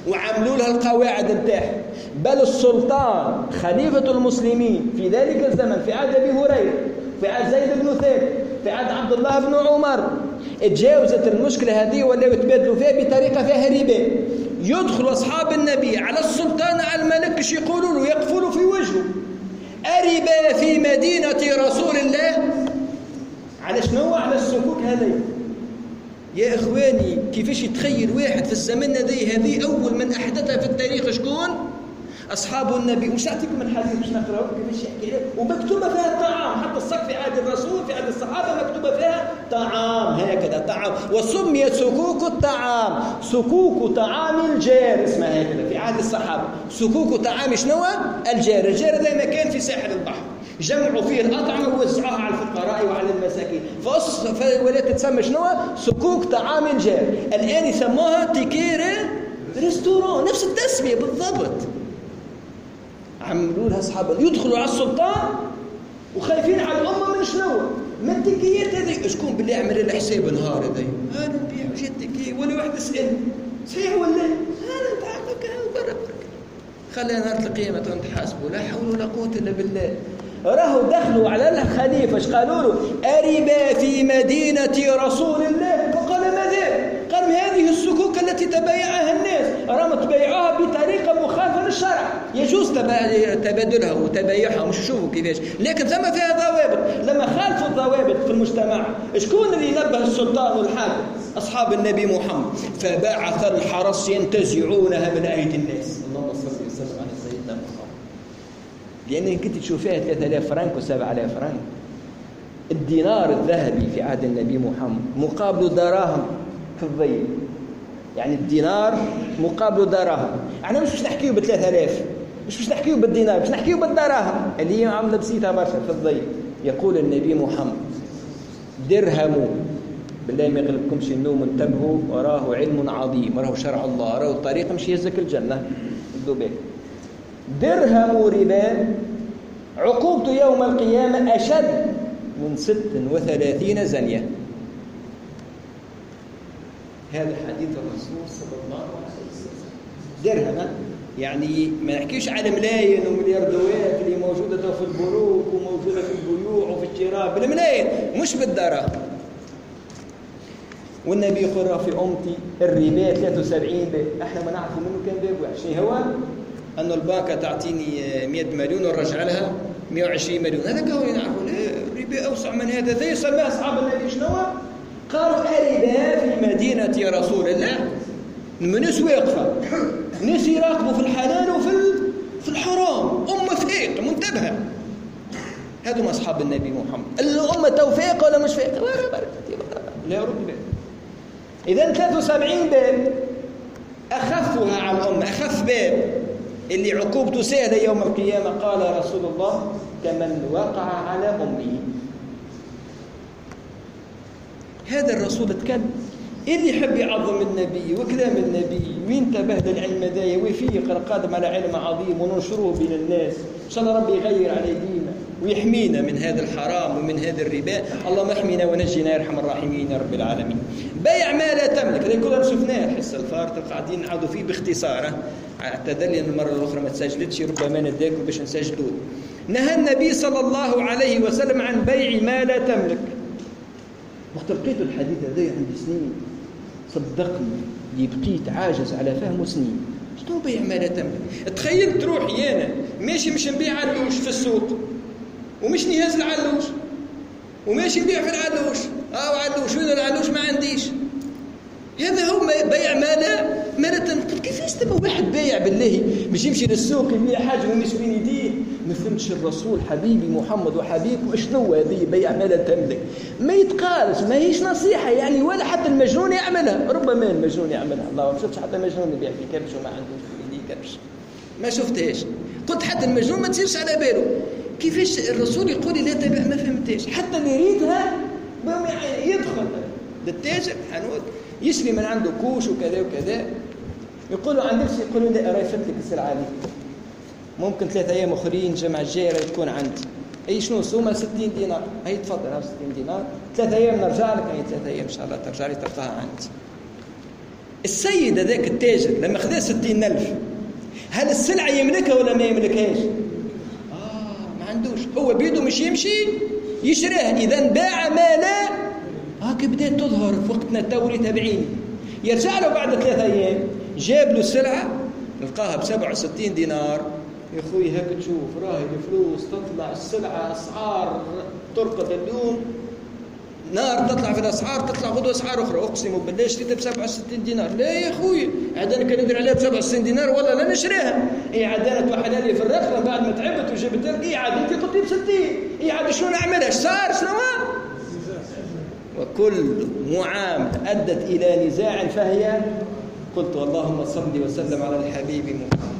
وعملوا لها القواعد نتاعها. بل السلطان خليفة المسلمين في ذلك الزمن في عهد أبي هريرة، في عهد زيد بن ثابت، في عهد عبد الله بن عمر، تجاوزت المشكلة هذه ولا يتبادلوا فيها بطريقة فيها ربا. يدخل أصحاب النبي على السلطان على الملك باش يقولوا له، يقفلوا في وجهه: أربا في مدينة رسول الله. على شنو؟ على السكوك هذه. يا إخواني كيفاش يتخيل واحد في الزمن هذه هذه أول من أحدثها في التاريخ شكون؟ أصحاب النبي. مش أعطيكم الحديث باش نقرأه كيفاش يحكي لك، ومكتوبة فيها الطعام، حتى الصك في عهد الرسول في عهد الصحابة مكتوبة فيها طعام، هكذا طعام. وسميت سكوك الطعام سكوك طعام الجار، اسمها هكذا في عهد الصحابة. سكوك طعام شنو؟ الجار. الجار هذا مكان في ساحل البحر جمعوا فيه الأطعمة ووزعوها على الفقراء وعلى المساكين، ولا تتسمى شنو؟ سكوك طعام الجار. الآن يسموها تيكيري ريستورون، نفس التسمية بالضبط. عملوا لها أصحاب يدخلوا على السلطان وخايفين على الأمة من شنو؟ من التكيات هذه. شكون بالله عمل لها حساب نهار هذا؟ أنا نبيع وجهة تكية ولا واحد يسأل صحيح ولا؟ أنا نتعاقد برا برا. خلينا نهار القيامة نتحاسبوا، لا حول ولا قوة إلا بالله. راهو دخلوا على الخليفة اش قالوا له؟ أربا في مدينة رسول الله. فقال ماذا؟ قال هذه السكوك التي تبايعها الناس راهم تبايعوها بطريقة مخالفة للشرع، يجوز تبادلها وتبايعها، مش شوفوا كيفاش، لكن ثم فيها ضوابط. لما خالفوا الضوابط في المجتمع شكون اللي نبه السلطان والحاكم؟ أصحاب النبي محمد. فبعث الحرس ينتزعونها من أيدي الناس. اللهم صل وسلم على سيدنا محمد. لأن كنت تشوف فيها ثلاثة آلاف فرنك وسبعة آلاف فرنك. الدينار الذهبي في عهد النبي محمد مقابل دراهم فضية، يعني الدينار مقابل دراهم. احنا مش باش نحكيو ب ثلاثة آلاف، مش باش نحكيو بالدينار، باش نحكيو بالدراهم اللي هي عامله بسيطه برشا فضية. يقول النبي محمد: درهم، بالله ما يغلبكمش النوم، انتبهوا، وراه علم عظيم، وراه شرع الله، وراه الطريق مش يهزك الجنه. خذوا بالك، درهم ربا عقوبته يوم القيامة أشد من ست وثلاثين زنية. هذا حديث الرسول صلى الله عليه وسلم. درهم يعني ما نحكيش على ملايين وملياردوات اللي موجودة في البنوك وموجودة في البيوع وفي الشراء بالملايين، مش بالدراهم. والنبي يقول في أمتي الربا ثلاثة وسبعين باب. احنا ما نعرفوا منه كان باب واحد. شنو هو؟ أنه البنكة تعطيني مئة مليون ونرجع لها مئة وعشرين مليون. هذا كوني نعرفوا الربا أوسع من هذا. ذي سماه أصحاب النبي شنو؟ قالوا الربا في مدينة رسول الله. الناس واقفة، الناس يراقبوا في الحلال وفي في الحرام، أمة فايقة منتبهة. هذو أصحاب النبي محمد. الأمة توفيق ولا مش فايقة؟ لا رد باب. إذا ثلاثة وسبعين باب أخفها على الأمة، أخف باب اللي عقوبته سهلة يوم القيامة. قال رسول الله: كمن وقع على أمه. هذا الرسول تكلم. اللي يحب يعظم النبي وكلام النبي وينتبه للعلم ذايا ويفيق القادم على علم عظيم وننشره بين الناس، إن شاء الله ربي يغير على دينا ويحمينا من هذا الحرام ومن هذا الربا. اللهم احمينا ونجينا يا ارحم الراحمين يا رب العالمين. بيع ما لا تملك، هذا كلنا شفناه الحصه الفارطه قاعدين نعاودوا فيه باختصار. اعتذر لي المره الاخرى ما تسجلتش، ربما نداكم باش نسجلوه. نهى النبي صلى الله عليه وسلم عن بيع ما لا تملك. وقت لقيت الحديث هذا عندي سنين، صدقني اللي بقيت عاجز على فهمه سنين. شنو بيع ما لا تملك؟ تخيل تروح يانا ماشي مش نبيع علوش في السوق ومش نهز العلوش وماشي نبيع في العلوش. اه علوش وين العلوش؟ ما عنديش. هذا هو بيع ما لا ما لا تملك. كيفاش تبقى واحد بايع بالله مش يمشي للسوق يبيع حاجه ومش بين يديه؟ ما فهمتش الرسول حبيبي محمد وحبيبكم شنو هذه بيع ما لا تملك؟ ما يتقالش، ما هيش نصيحه يعني، ولا حتى المجنون يعملها. ربما المجنون يعملها، الله ما شفتش حتى مجنون يبيع في كبش وما عندوش في يديه كبش، ما شفتهاش. قلت حتى المجنون ما تصيرش على باله. كيفاش الرسول يقول لي لا تبيع؟ ما فهمتهاش. حتى اللي يريدها يدخل للتاجر حانوت يشري من عنده كوش وكذا وكذا، يقول له عندك شيء؟ يقول له لا، راه يفت لك السلعه دي، ممكن ثلاثة ايام اخرين الجمعه الجايه تكون عندي. اي شنو السومه؟ ستين دينار. هي تفضل، ها ستين دينار، ثلاثة ايام نرجع لك. هي ثلاثة ايام ان شاء الله ترجع لي تلقاها عندي. السيد هذاك التاجر لما خذا ستين ألف، هل السلعة يملكها ولا ما يملكهاش؟ آه ما عندوش، هو بيده مش يمشي يشريها، إذا باع ما لا. هاك بدأت تظهر في وقتنا التوري. تابعيني، يرجع له بعد ثلاثة أيام جاب له السلعة لقاها بسبعة وستين دينار. يا أخوي هاك تشوف راهي الفلوس تطلع، السلعة أسعار ترقد اليوم نار، تطلع في الأسعار تطلع غدوة أسعار أخرى. أقسم بالله شريتها بسبعة وستين دينار. لا يا أخوي عدنا كان ندير عليها بسبعة وستين دينار ولا لا نشريها. هي عدانت وحلالي في الرقم بعد ما تعبت وجبت لك. هي عاد أنت قلت لي بستين، هي عاد شنو نعملها؟ صار شنو؟ وكل معاملة أدت إلى نزاع فهي قلت اللهم صل وسلم على الحبيب محمد.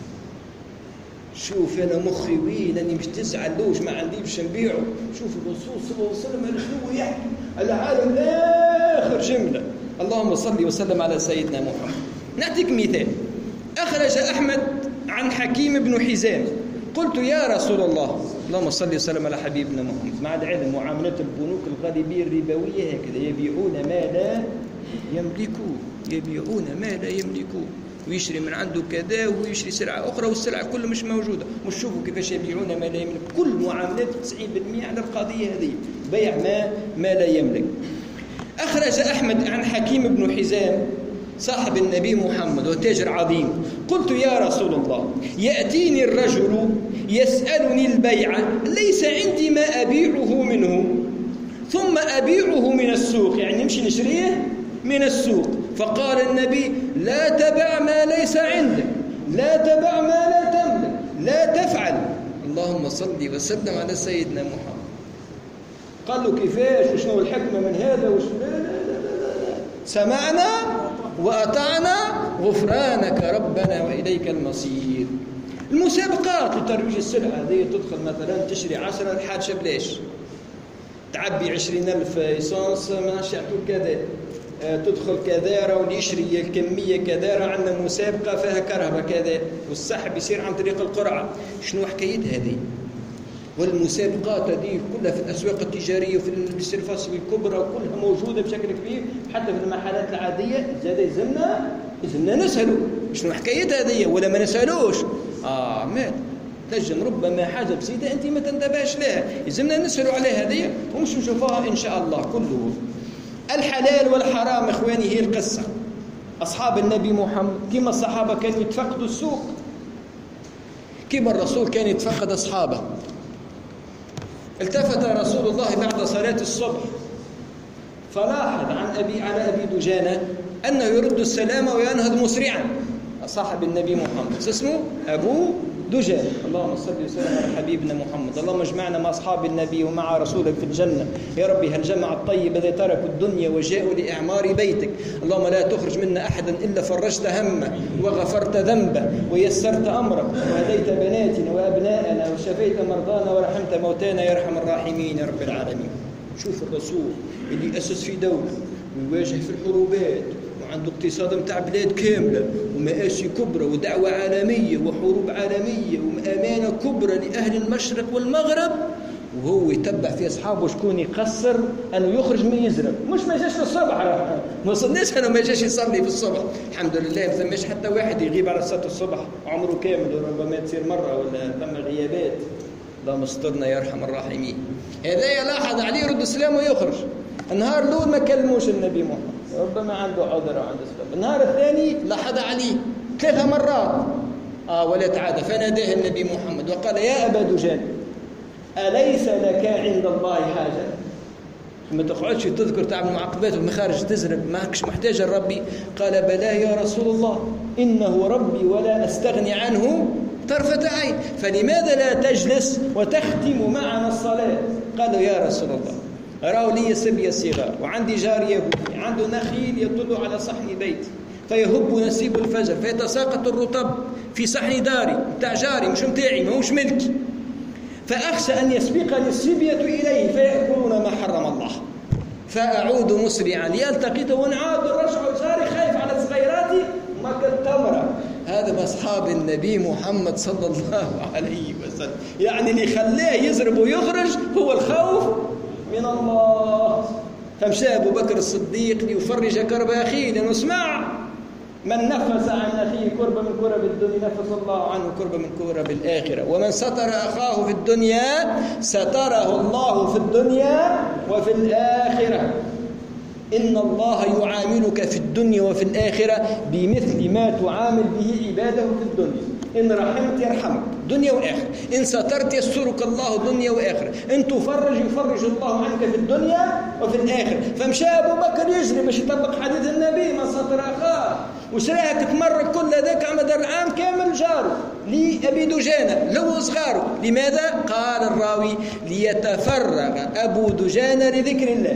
شوف أنا مخي وين أني مش تزعل لوش ما عندي باش نبيعه. شوف الرسول صلى الله عليه وسلم على شنو يحكي على عالم آخر جملة. اللهم صل وسلم على سيدنا محمد. نعطيك مثال. أخرج أحمد عن حكيم بن حزام قلت يا رسول الله، اللهم صل وسلم على حبيبنا محمد. مع العلم معاملات البنوك الغالبية الربوية هكذا، يبيعون ما لا يملكون، يبيعون ما لا يملكون، ويشري من عنده كذا ويشري سلعة أخرى والسلعة كلها مش موجودة. مش شوفوا كيفاش يبيعون ما لا يملك. كل معاملات تسعين بالمئة على القضية هذه، بيع ما ما لا يملك. أخرج أحمد عن حكيم بن حزام صاحب النبي محمد وتاجر عظيم قلت يا رسول الله يأتيني الرجل يسألني البيع ليس عندي ما أبيعه منه ثم أبيعه من السوق، يعني نمشي نشريه من السوق. فقال النبي لا تبع ما ليس عندك، لا تبع ما لا تملك، لا تفعل. اللهم صل وسلم على سيدنا محمد. قال له كيفاش وشنو الحكمة من هذا وشنو؟ لا لا لا لا لا. سمعنا وأطعنا غفرانك ربنا وإليك المصير. المسابقات لترويج السلعة هذه تدخل مثلا تشري عشرة الحاجة بلاش، تعبي عشرين ألف إيسانس ما يعطوك كذا، تدخل كذا واللي يشري الكمية كذا عندنا مسابقة فيها كرهبة كذا، والسحب يصير عن طريق القرعة. شنو حكاية هذه؟ والمسابقات هذه كلها في الأسواق التجارية وفي السيرفاس الكبرى وكلها موجودة بشكل كبير، حتى في المحلات العادية. زاد يلزمنا يلزمنا نسألوا شنو حكاية هذه ولا ما نسألوش. آه مات تنجم ربما حاجة بسيطة أنت ما تنتبهش لها، يلزمنا نسألوا على هذه ومش نشوفها إن شاء الله. كله الحلال والحرام إخواني هي القصة. أصحاب النبي محمد كما الصحابة كانوا يتفقدوا السوق، كما الرسول كان يتفقد أصحابه. التفت رسول الله بعد صلاة الصبح فلاحظ عن أبي على أبي دجانة أنه يرد السلام وينهض مسرعا. صاحب النبي محمد اسمه أبو دجانة. اللهم صل وسلم على حبيبنا محمد. اللهم اجمعنا مع أصحاب النبي ومع رسولك في الجنة يا ربي. هالجمع الطيب الذي تركوا الدنيا وجاءوا لإعمار بيتك، اللهم لا تخرج منا أحدا إلا فرجت همه وغفرت ذنبه ويسرت أمره وهديت بناتنا وأبناءنا وشفيت مرضانا ورحمت موتانا يا أرحم الراحمين يا رب العالمين. شوف الرسول اللي أسس في دولة ويواجه في الحروبات وعنده اقتصاد متاع بلاد كاملة ومآسي كبرى ودعوة عالمية وحروب عالمية وأمانة كبرى لأهل المشرق والمغرب، وهو يتبع في أصحابه شكون يقصر أنه يخرج من يزرب. مش ما جاش في الصبح، ما صليش أنه ما جاش يصلي في الصبح. الحمد لله ما ثماش حتى واحد يغيب على صلاة الصبح عمره كامل، وربما تصير مرة ولا ثم غيابات. اللهم استرنا يا أرحم الراحمين. هذا يلاحظ عليه يرد السلام ويخرج. النهار الأول ما كلموش النبي محمد، ربما عنده عذر وعنده سبب. النهار الثاني لاحظ عليه ثلاث مرات آه ولا تعاد، فناداه النبي محمد وقال يا أبا دجان أليس لك عند الله حاجة؟ ما تقعدش تذكر تعمل معقبات ومخارج تزرب، ماكش محتاج لربي. قال بلى يا رسول الله إنه ربي ولا أستغني عنه طرفة عين، فلماذا لا تجلس وتختم معنا الصلاة؟ قالوا يا رسول الله راوا لي صبية صغار وعندي جار يهودي عنده نخيل يطل على صحن بيتي فيهب نسيب الفجر فيتساقط الرطب في صحن داري بتاع جاري مش متاعي ما هوش ملكي، فأخشى أن يسبقني الصبية إليه فيأكلون ما حرم الله، فأعود مسرعا ليلتقطه ونعاد الرجع وجاري خايف على صغيراتي ما كنت تمرة. هذا أصحاب النبي محمد صلى الله عليه وسلم. يعني اللي خلاه يزرب ويخرج هو الخوف من الله. فمشى أبو بكر الصديق ليفرج كرب أخيه لأنه سمع من نفس عن أخيه كربة من كرب الدنيا نفس الله عنه كربة من كرب الآخرة. ومن ستر أخاه في الدنيا ستره الله في الدنيا وفي الآخرة. إن الله يعاملك في الدنيا وفي الآخرة بمثل ما تعامل به عباده في الدنيا. إن رحمت يرحمك دنيا وآخرة، إن سترت يسترك الله دنيا وآخرة، إن تفرج يفرج الله عنك في الدنيا وفي الآخرة. فمشى أبو بكر يجري باش يطبق حديث النبي من ستر أخاه، وشراها تتمرق كل هذاك على مدار عام كامل جاره لأبي دجانة لو صغاره. لماذا؟ قال الراوي ليتفرغ أبو دجانة لذكر الله.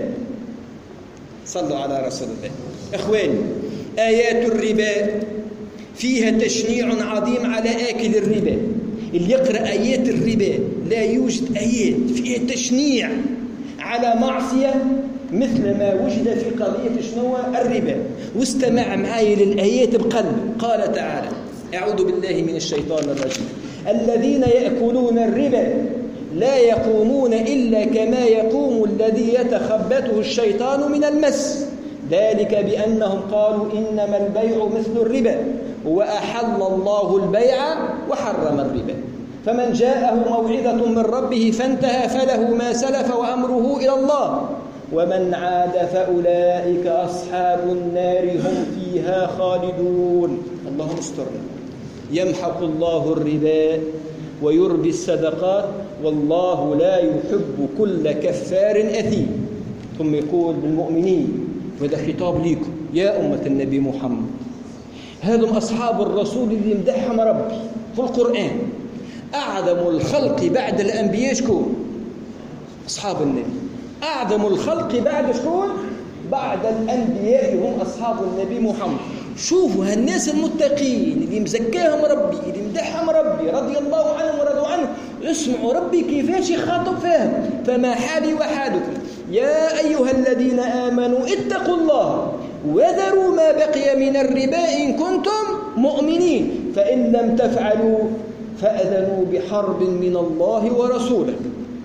صلوا على رسول الله. إخواني، آيات الربا فيها تشنيع عظيم على آكل الربا. اللي يقرأ آيات الربا لا يوجد آيات فيها تشنيع على معصية مثل ما وجد في قضية شنو الربا. واستمع معي للآيات بقلب. قال تعالى: أعوذ بالله من الشيطان الرجيم: الذين يأكلون الربا لا يقومون إلا كما يقوم الذي يتخبطه الشيطان من المس، ذلك بأنهم قالوا إنما البيع مثل الربا وأحل الله البيع وحرم الربا. فمن جاءه موعظة من ربه فانتهى فله ما سلف وأمره إلى الله، ومن عاد فأولئك أصحاب النار هم فيها خالدون. اللهم استرنا. يمحق الله الربا ويربي الصدقات والله لا يحب كل كفار أثيم. ثم يقول بالمؤمنين، وهذا خطاب ليكم يا أمة النبي محمد، هذم أصحاب الرسول اللي مدحهم ربي في القرآن. أعظم الخلق بعد الأنبياء شكون؟ أصحاب النبي. أعظم الخلق بعد شكون؟ بعد الأنبياء هم أصحاب النبي محمد. شوفوا هالناس المتقين اللي مزكاهم ربي، اللي مدحهم ربي رضي الله عنهم ورضوا عنه. اسمعوا ربي كيفاش يخاطب فيهم: فما حالي وحالكم يا أيها الذين آمنوا اتقوا الله وذروا ما بقي من الربا إن كنتم مؤمنين فإن لم تفعلوا فأذنوا بحرب من الله ورسوله.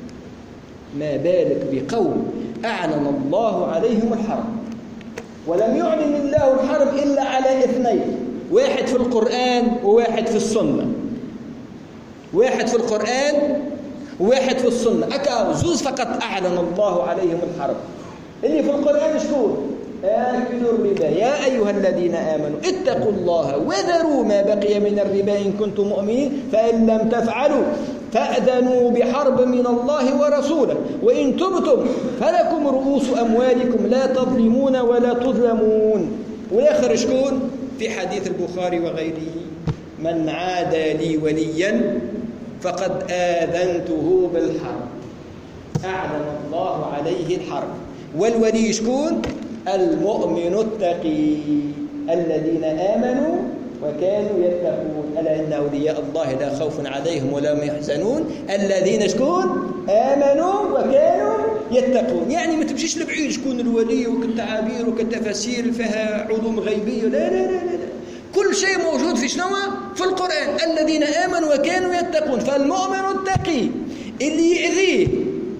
ما بالك بقوم أعلن الله عليهم الحرب، ولم يعلن الله الحرب إلا على اثنين: واحد في القرآن وواحد في السنة. واحد في القرآن وواحد في السنة، أكا زوز فقط أعلن الله عليهم الحرب. اللي في القرآن شكون؟ آكلوا الربا يا أيها الذين آمنوا اتقوا الله وذروا ما بقي من الربا إن كنتم مؤمنين فإن لم تفعلوا فأذنوا بحرب من الله ورسوله وإن تبتم فلكم رؤوس أموالكم لا تظلمون ولا تظلمون. والآخر شكون؟ في حديث البخاري وغيره: من عادى لي وليا فقد آذنته بالحرب. أعلن الله عليه الحرب. والولي شكون؟ المؤمن التقي الذين آمنوا وكانوا يتقون. ألا إن أولياء الله لا خوف عليهم ولا هم يحزنون الذين شكون؟ آمنوا وكانوا يتقون. يعني ما تمشيش لبعيد شكون الولي وكالتعابير وكالتفاسير فيها علوم غيبية. لا لا لا لا، كل شيء موجود في شنو؟ في القرآن. الذين آمنوا وكانوا يتقون. فالمؤمن التقي اللي يأذيه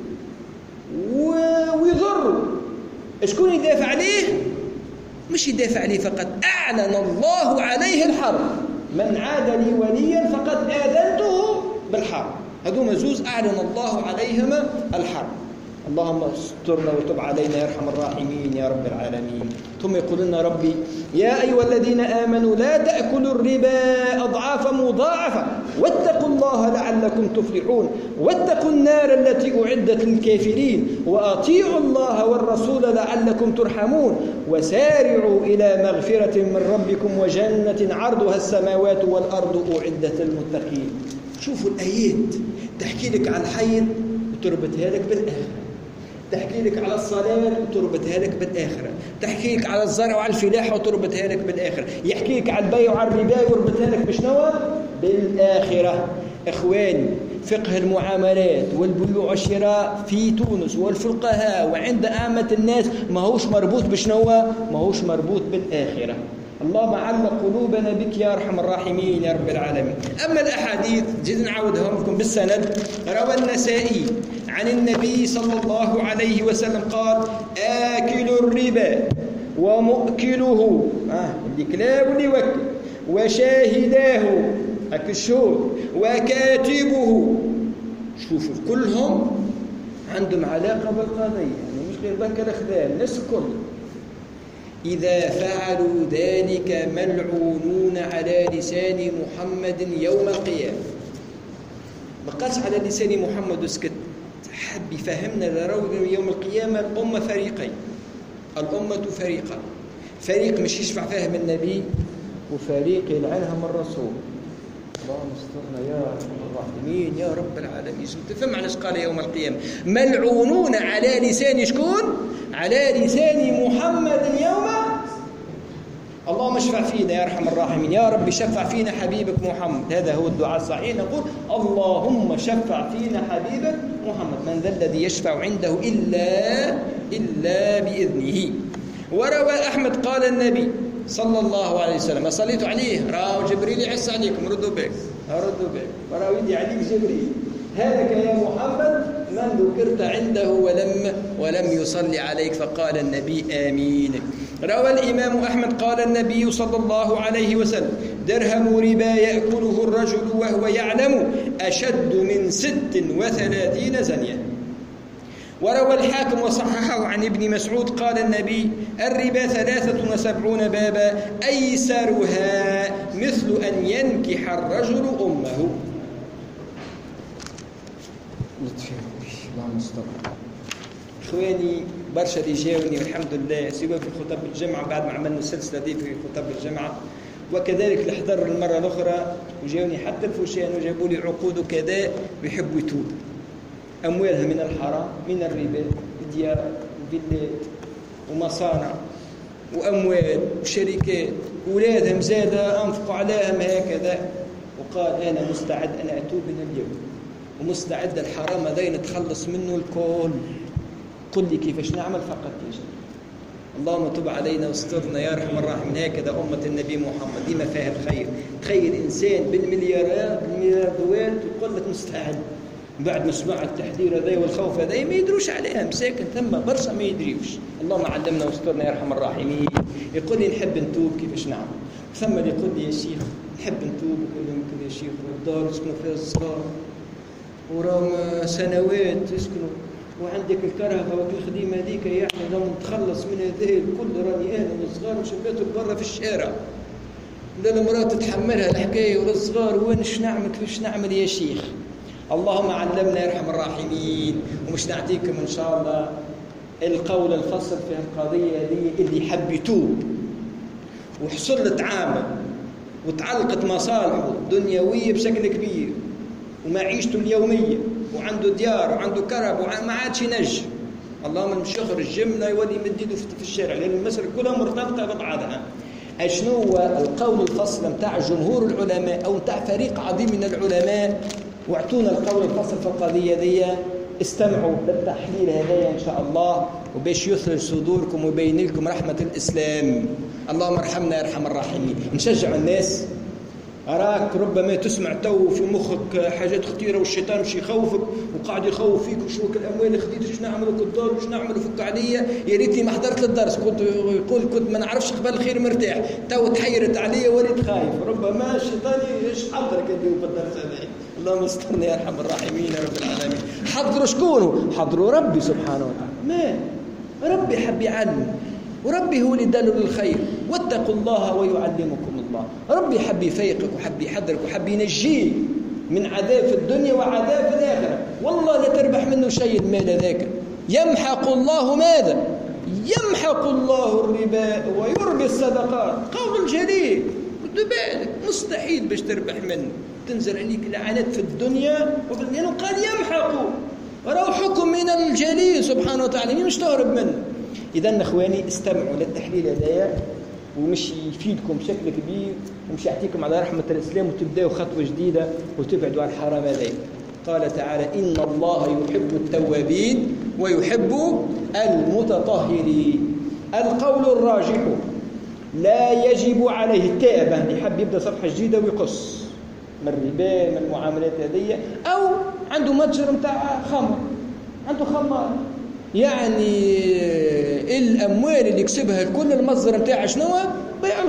ويضره شكون يدافع عليه؟ مش يدافع عليه فقط، أعلن الله عليه الحرب. من عاد لي وليا فقد آذنته بالحرب. هذوما زوز أعلن الله عليهما الحرب. اللهم استرنا وتب علينا يا أرحم الراحمين يا رب العالمين. ثم يقول لنا ربي: يا أيها الذين آمنوا لا تأكلوا الربا أضعافا مضاعفة واتقوا الله لعلكم تفلحون واتقوا النار التي أعدت للكافرين وأطيعوا الله والرسول لعلكم ترحمون وسارعوا إلى مغفرة من ربكم وجنة عرضها السماوات والأرض أعدت للمتقين. شوفوا الآيات تحكي لك عن الحيض وتربطها لك بالآخرة، تحكي لك على الصلاة وتربطها لك بالآخرة، تحكي لك على الزرع وعلى الفلاحة وتربطها لك بالآخرة، يحكي لك على البيع وعلى الربا ويربطها لك بشنو؟ بالآخرة. إخواني، فقه المعاملات والبيوع والشراء في تونس والفقهاء وعند عامة الناس ما هوش مربوط بشنو؟ ما هوش مربوط بالآخرة. اللهم علق قلوبنا بك يا أرحم الراحمين يا رب العالمين. أما الأحاديث جد نعودها لكم بالسند. روى النسائي عن النبي صلى الله عليه وسلم قال: آكل الربا ومؤكله آه اللي كلاب واللي يوكل، وشاهداه هك الشهود، وكاتبه. شوفوا كلهم عندهم علاقة بالقضية، يعني مش غير بنك الأخذان، الناس الكل. إذا فعلوا ذلك ملعونون على لسان محمد يوم القيامة. ما قالش على لسان محمد وسكت، حب يفهمنا يوم القيامة الأمة فريقين، الأمة فريقة، فريق مش يشفع فهم النبي، وفريق يلعنهم الرسول. اللهم استرنا يا رب الراحمين يا رب العالمين. تفهم علاش قال يوم القيامة ملعونون على لسان شكون؟ على لسان محمد يوم. اللهم اشفع فينا يا ارحم الراحمين، يا رب شفع فينا حبيبك محمد. هذا هو الدعاء الصحيح، نقول اللهم شفع فينا حبيبك محمد. من ذا الذي يشفع عنده إلا إلا بإذنه. وروى أحمد قال النبي صلى الله عليه وسلم، صليتوا عليه، راوا جبريل يعس عليكم، ردوا بك ردوا بك، وراوا يدي عليك جبريل، هلك يا محمد من ذكرت عنده ولم ولم يصلي عليك، فقال النبي آمين. روى الإمام أحمد قال النبي صلى الله عليه وسلم درهم ربا يأكله الرجل وهو يعلم أشد من ست وثلاثين زنية. وروى الحاكم وصححه عن ابن مسعود قال النبي الربا ثلاثة وسبعون بابا أيسرها مثل أن ينكح الرجل أمه. اللهم استر. إخواني برشا اللي جاوني والحمد لله، سواء في خطب الجمعة بعد ما عملنا السلسلة دي في خطب الجمعة، وكذلك الحضر المرة الأخرى، وجاوني حتى الفوشان وجابوا لي عقود وكذا ويحبوا يتوبوا. أموالها من الحرام، من الربا، ديار وفيلات ومصانع وأموال وشركات، أولادهم زادة أنفقوا عليهم هكذا، وقال أنا مستعد أن أتوب من اليوم، ومستعد الحرام هذا نتخلص منه الكل. قل لي كيفاش نعمل فقط يا شيخ. اللهم تب علينا واسترنا يا ارحم الراحمين. هكذا أمة النبي محمد ديما فيها الخير. تخيل إنسان بالمليارات بالملياردوات ويقول لك مستعد، بعد ما سمع التحذير هذا والخوف هذا ما يدروش عليها، مساكن ثم برشا ما يدريوش. اللهم علمنا واسترنا يا ارحم الراحمين. يقول لي نحب نتوب كيفاش نعمل، ثم اللي يقول لي يا شيخ نحب نتوب، يقول لي يمكن يا شيخ الدار يسكنوا فيها الصغار وراهم سنوات يسكنوا، وعندك الكرهبه والخديمه هذيك، يعني لو نتخلص من هذه الكل راني انا والصغار وشباتوا برا في الشارع، لا المراه تتحملها الحكايه ولا الصغار، وين اش نعمل كيفاش نعمل يا شيخ. اللهم علمنا يا ارحم الراحمين. ومش نعطيكم ان شاء الله القول الفصل في القضيه هذه، اللي حب يتوب وحصل تعامل وتعلقت مصالحه الدنيويه بشكل كبير ومعيشته اليوميه وعنده ديار وعنده كرب وما عادش ينجم، اللهم مش يخرج جمله يولي يمديده في الشارع، لان المسألة كلها مرتبطه ببعضها. اشنو هو القول الفصل نتاع جمهور العلماء او نتاع فريق عظيم من العلماء؟ واعطونا القول الفصل في القضيه دي، استمعوا للتحليل هذايا ان شاء الله، وباش يثلج صدوركم ويبين لكم رحمه الاسلام. اللهم ارحمنا يا ارحم الراحمين. نشجع الناس. أراك ربما تسمع تو في مخك حاجات خطيرة والشيطان مش يخوفك وقاعد يخوف فيك وشوك الأموال خديت ايش نعملوا كالدار وايش نعملوا فك عليا، يا ريتني ما حضرت الدرس، كنت يقول كنت ما نعرفش قبل الخير مرتاح، تو تحيرت عليا وليت خايف، ربما الشيطان ايش حضرك اليوم في الدرس هذا. اللهم استرنا يا ارحم الراحمين يا رب العالمين. حضروا شكونه؟ حضروا ربي سبحانه وتعالى. ما ربي حب يعلم، وربي هو اللي داله للخير، واتقوا الله ويعلمكم الله. ربي حب يفيقك وحب يحضرك وحب ينجيك من عذاب في الدنيا وعذاب في الآخرة. والله لا تربح منه شيء المال ذاك. يمحق الله ماذا؟ يمحق الله الربا ويربي الصدقات. قول جليل، خذ بالك، مستحيل باش تربح منه، تنزل عليك لعنات في الدنيا وبالدنيا. قال يمحق، وراه حكم من الجليل سبحانه وتعالى مش تهرب منه. إذا أخواني استمعوا للتحليل هذايا، ومش يفيدكم بشكل كبير، ومش يعطيكم على رحمة الإسلام، وتبدأوا خطوة جديدة وتبعدوا عن الحرام هذايا. قال تعالى إن الله يحب التوابين ويحب المتطهرين. القول الراجح لا يجب عليه التائب اللي حب يبدأ صفحة جديدة ويقص من الربا من المعاملات هذه، أو عنده متجر متاع خمر، عنده خمار، يعني الأموال اللي يكسبها الكل المصدر متاعها شنو؟ بيع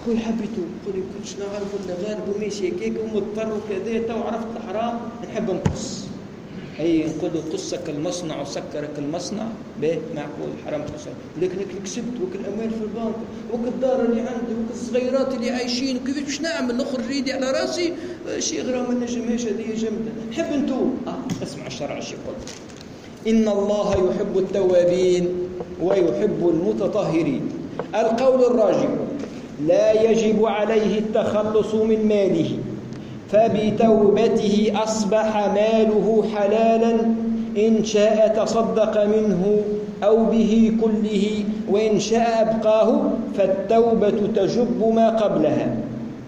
خويا حبيتو يقول لي كنتش نعرف ولا غالب وماشي هكاك ومضطر وكذا تو عرفت الحرام نحب نقص. اي نقول له قصك المصنع وسكرك المصنع به معقول حرام تقص، لكن كسبت وك الاموال في البنك وك الدار اللي عندي وك الصغيرات اللي عايشين كيف باش نعمل نخرج يدي على راسي شي غير ما نجمهاش هذه جمله. نحب انتو اه اسمع الشرع شي يقول ان الله يحب التوابين ويحب المتطهرين. القول الراجح لا يجب عليه التخلص من ماله، فبتوبته أصبح ماله حلالا إن شاء تصدق منه أو به كله، وإن شاء أبقاه فالتوبة تجب ما قبلها.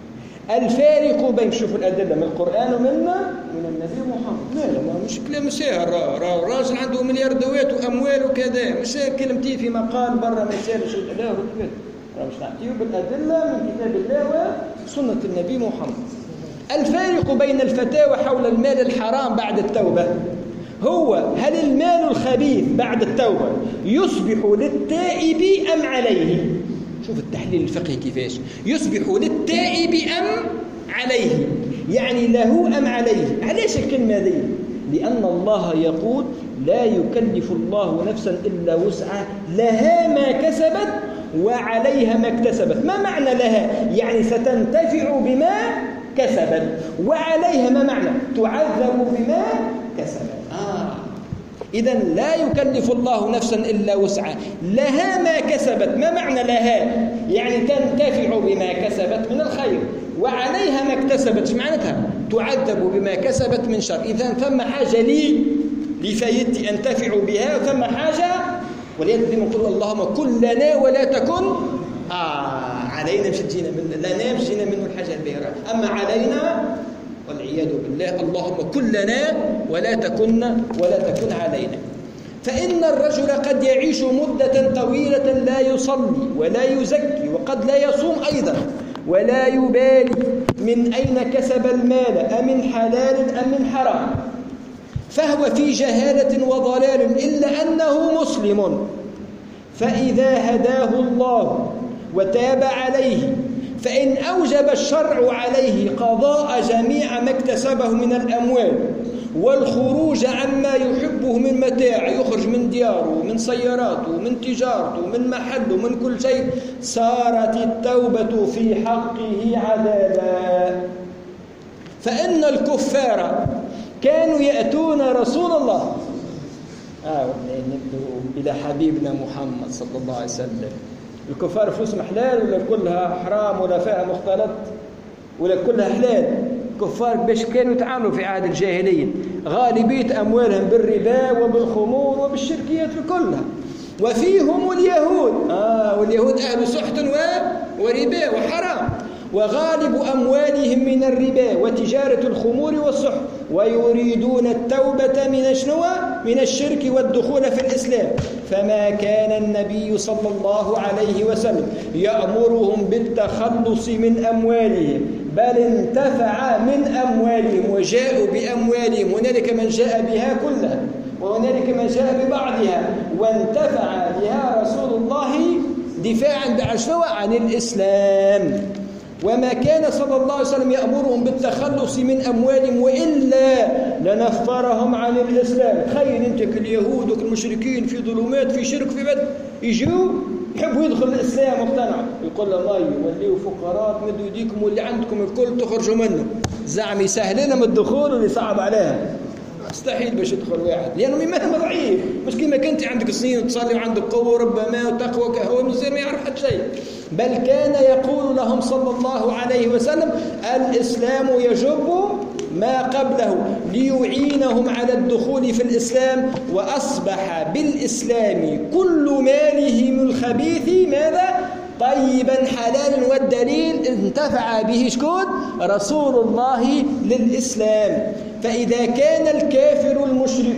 الفارق بين شوف الأدلة من القرآن ومن من النبي محمد. لا لا مش كلام ساهر، راجل عنده ملياردوات وأموال وكذا مش كلمتي في مقال برا ما يسالش لا مش نعطيه بالأدلة من كتاب الله وسنة النبي محمد. الفارق بين الفتاوى حول المال الحرام بعد التوبة هو هل المال الخبيث بعد التوبة يصبح للتائب أم عليه؟ شوف التحليل الفقهي كيفاش يصبح للتائب أم عليه، يعني له أم عليه. علاش الكلمة دي؟ لأن الله يقول لا يكلف الله نفسا إلا وسعها لها ما كسبت وعليها ما اكتسبت. ما معنى لها؟ يعني ستنتفع بما كسبت، وعليها ما معنى؟ تعذب بما كسبت. آه. إذن لا يكلف الله نفسا إلا وسعها لها ما كسبت. ما معنى لها؟ يعني تنتفع بما كسبت من الخير وعليها ما اكتسبت. معناتها تعذب بما كسبت من شر. إذن ثم حاجة لي لفايدتي أنتفع بها، وثم حاجة ولذلك نقول اللهم كن لنا ولا تكن آه علينا. مش تجينا من لنا مش تجينا منه الحاجة البيرة، أما علينا والعياذ بالله اللهم كن لنا ولا تكن ولا تكن علينا. فإن الرجل قد يعيش مدة طويلة لا يصلي ولا يزكي وقد لا يصوم أيضا ولا يبالي من أين كسب المال أمن حلال أم من حرام، فهو في جهالة وضلال إلا أنه مسلم. فإذا هداه الله وتاب عليه فإن أوجب الشرع عليه قضاء جميع ما اكتسبه من الأموال والخروج عما يحبه من متاع، يخرج من دياره من سياراته من تجارته من محله من كل شيء، صارت التوبة في حقه عدالا. فإن الكفار كانوا يأتون رسول الله آه نبدو إلى حبيبنا محمد صلى الله عليه وسلم. الكفار فلوسهم حلال ولا كلها حرام ولا فيها مختلط ولا كلها حلال؟ الكفار باش كانوا يتعاملوا في عهد الجاهلية غالبية أموالهم بالربا وبالخمور وبالشركيات كلها، وفيهم اليهود آه واليهود أهل سحت وربا وحرام، وغالب أموالهم من الربا وتجارة الخمور والسحت، ويريدون التوبة من شنو؟ من الشرك والدخول في الإسلام. فما كان النبي صلى الله عليه وسلم يأمرهم بالتخلص من أموالهم، بل انتفع من أموالهم وجاءوا بأموالهم. هنالك من جاء بها كلها وهنالك من جاء ببعضها، وانتفع بها رسول الله دفاعا بعشوة عن الإسلام. وما كان صلى الله عليه وسلم يأمرهم بالتخلص من أموالهم وإلا لنفرهم عن الإسلام. تخيل أنت اليهود والمشركين في ظلمات في شرك في بدء يجوا يحبوا يدخل الإسلام واقتنعوا، يقول الله يوليوا فقراء مدوا يديكم واللي عندكم الكل تخرجوا منه. زعم يسهل لنا من الدخول واللي صعب عليها مستحيل باش يدخل واحد، لأنه مهما ضعيف مش كما كنت عندك سنين وتصلي وعندك قوة ربما وتقوى كهو مزير ما يعرف حد شيء. بل كان يقول لهم صلى الله عليه وسلم الإسلام يجب ما قبله ليعينهم على الدخول في الإسلام، وأصبح بالإسلام كل ماله من الخبيث ماذا؟ طيبا حلالا. والدليل انتفع به شكون؟ رسول الله للإسلام. فإذا كان الكافر المشرك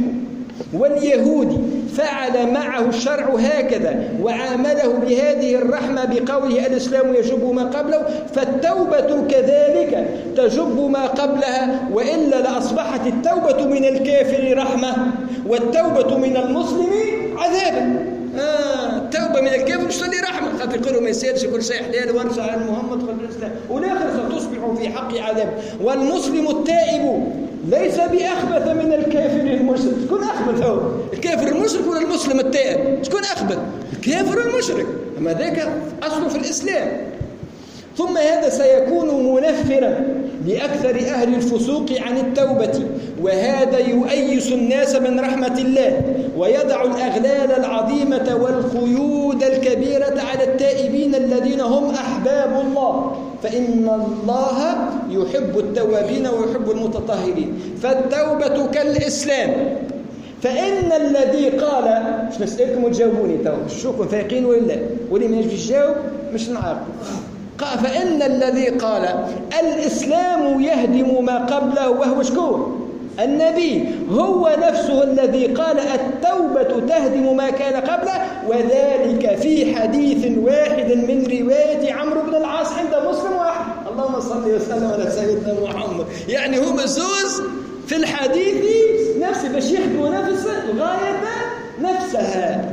واليهودي فعل معه الشرع هكذا وعامله بهذه الرحمة بقوله الإسلام يجب ما قبله، فالتوبة كذلك تجب ما قبلها، وإلا لأصبحت التوبة من الكافر رحمة والتوبة من المسلم عذابا. آه التوبة من الكافر مش تولي رحمة، خاطر يقولوا ما يصيرش كل شيء حلال وارجع على محمد قبل الإسلام، والآخر ستصبح في حق عذاب. والمسلم التائب ليس بأخبث من الكافر المشرك. شكون أخبث هو؟ الكافر المشرك ولا المسلم التائب؟ شكون أخبث؟ الكافر المشرك، أما ذاك أصله في الإسلام. ثم هذا سيكون منفرا لأكثر أهل الفسوق عن التوبة، وهذا يؤيس الناس من رحمة الله ويضع الأغلال العظيمة والقيود الكبيرة على التائبين الذين هم أحباب الله، فإن الله يحب التوابين ويحب المتطهرين. فالتوبة كالإسلام، فإن الذي قال، مش نسألكم وتجاوبوني تو شوكم فايقين ولا واللي ما يجي يجاوب مش نعاقب. فإن الذي قال الإسلام يهدم ما قبله وهو شكون؟ النبي، هو نفسه الذي قال التوبة تهدم ما كان قبله، وذلك في حديث واحد من رواية عمرو بن العاص عند مسلم واحد. اللهم صل وسلم على سيدنا محمد. يعني هم زوز في الحديث نفسه باش يخدموا نفس غاية نفسها.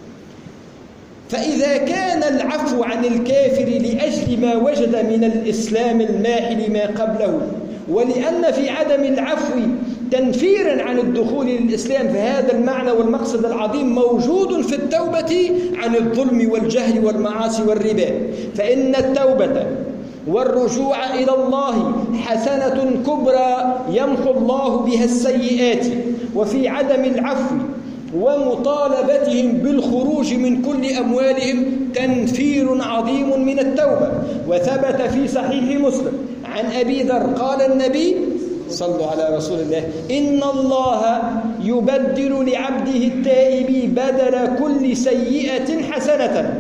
فإذا كان العفو عن الكافر لأجل ما وجد من الإسلام الماحي لما قبله، ولأن في عدم العفو تنفيرا عن الدخول للإسلام، فهذا المعنى والمقصد العظيم موجود في التوبة عن الظلم والجهل والمعاصي والربا. فإن التوبة والرجوع إلى الله حسنة كبرى يمحو الله بها السيئات. وفي عدم العفو ومطالبتهم بالخروج من كل أموالهم تنفير عظيم من التوبة. وثبت في صحيح مسلم عن أبي ذر قال النبي صلوا على رسول الله: إن الله يبدل لعبده التائب بدل كل سيئة حسنة.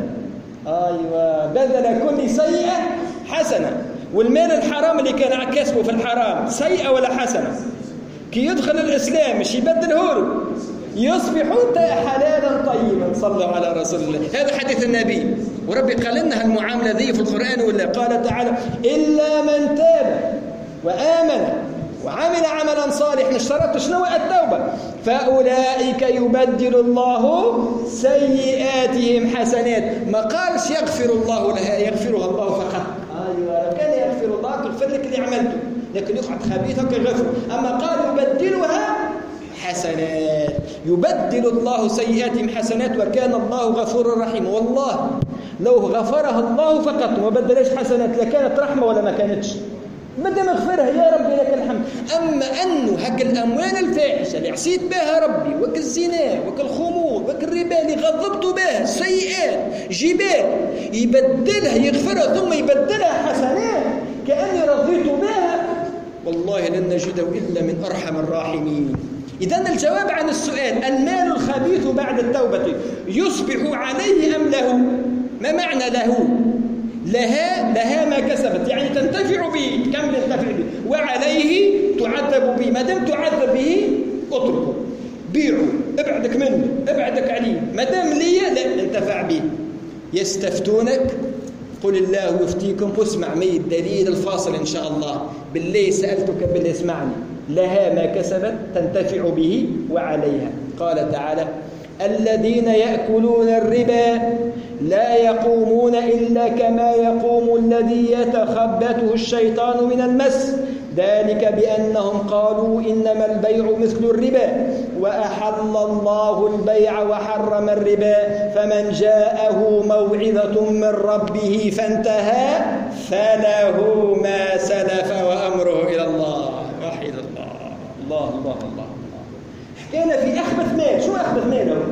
أيوة، بدل كل سيئة حسنة. والمال الحرام اللي كان كسبه في الحرام سيئة ولا حسنة؟ كي يدخل الإسلام مش يبدل هورو، يصبح حلالا طيبا. صلوا على رسول الله. هذا حديث النبي، وربي قال لنا المعاملة ذي في القرآن ولا؟ قال تعالى: إلا من تاب وآمن وعمل عملا صالحا. اشترطت شنو؟ التوبة. فأولئك يبدل الله سيئاتهم حسنات. ما قالش يغفر الله لها، يغفرها الله فقط. أيوة، لو كان يغفر الله يغفر لك اللي عملته، لكن يقعد خبيثك يغفر. أما قال يبدلها حسنات، يبدل الله سيئاتهم حسنات، وكان الله غفورا رحيما. والله لو غفرها الله فقط وما بدلش حسنات لكانت رحمة ولا ما كانتش؟ بدل ما غفرها يا ربي لك الحمد. أما أنه هك الأموال الفاحشة اللي عصيت بها ربي، وك الزنا وك الخمور وك الربا اللي غضبت بها السيئات جبال، يبدلها يغفرها ثم يبدلها حسنات كأني رضيت بها، والله لن نجده إلا من أرحم الراحمين. إذن الجواب عن السؤال: المال الخبيث بعد التوبة يصبح عليه أم له؟ ما معنى له؟ لها لها ما كسبت، يعني تنتفع به. كم تنتفع به؟ وعليه تعذب به. ما دام تعذب به اتركه، بيعه، ابعدك منه، ابعدك عليه. ما دام لي لا انتفع به. يستفتونك قل الله يفتيكم. اسمع مي الدليل الفاصل إن شاء الله. بالله سألتك بالله اسمعني. لها ما كسبت تنتفع به وعليها. قال تعالى: الذين يأكلون الربا لا يقومون إلا كما يقوم الذي يتخبطه الشيطان من المس، ذلك بأنهم قالوا إنما البيع مثل الربا وأحل الله البيع وحرم الربا، فمن جاءه موعظة من ربه فانتهى فله ما سلف وأمره إلى الله. وحيد الله. الله الله الله. حكينا في أخبث مال. شو أخبث مال هو؟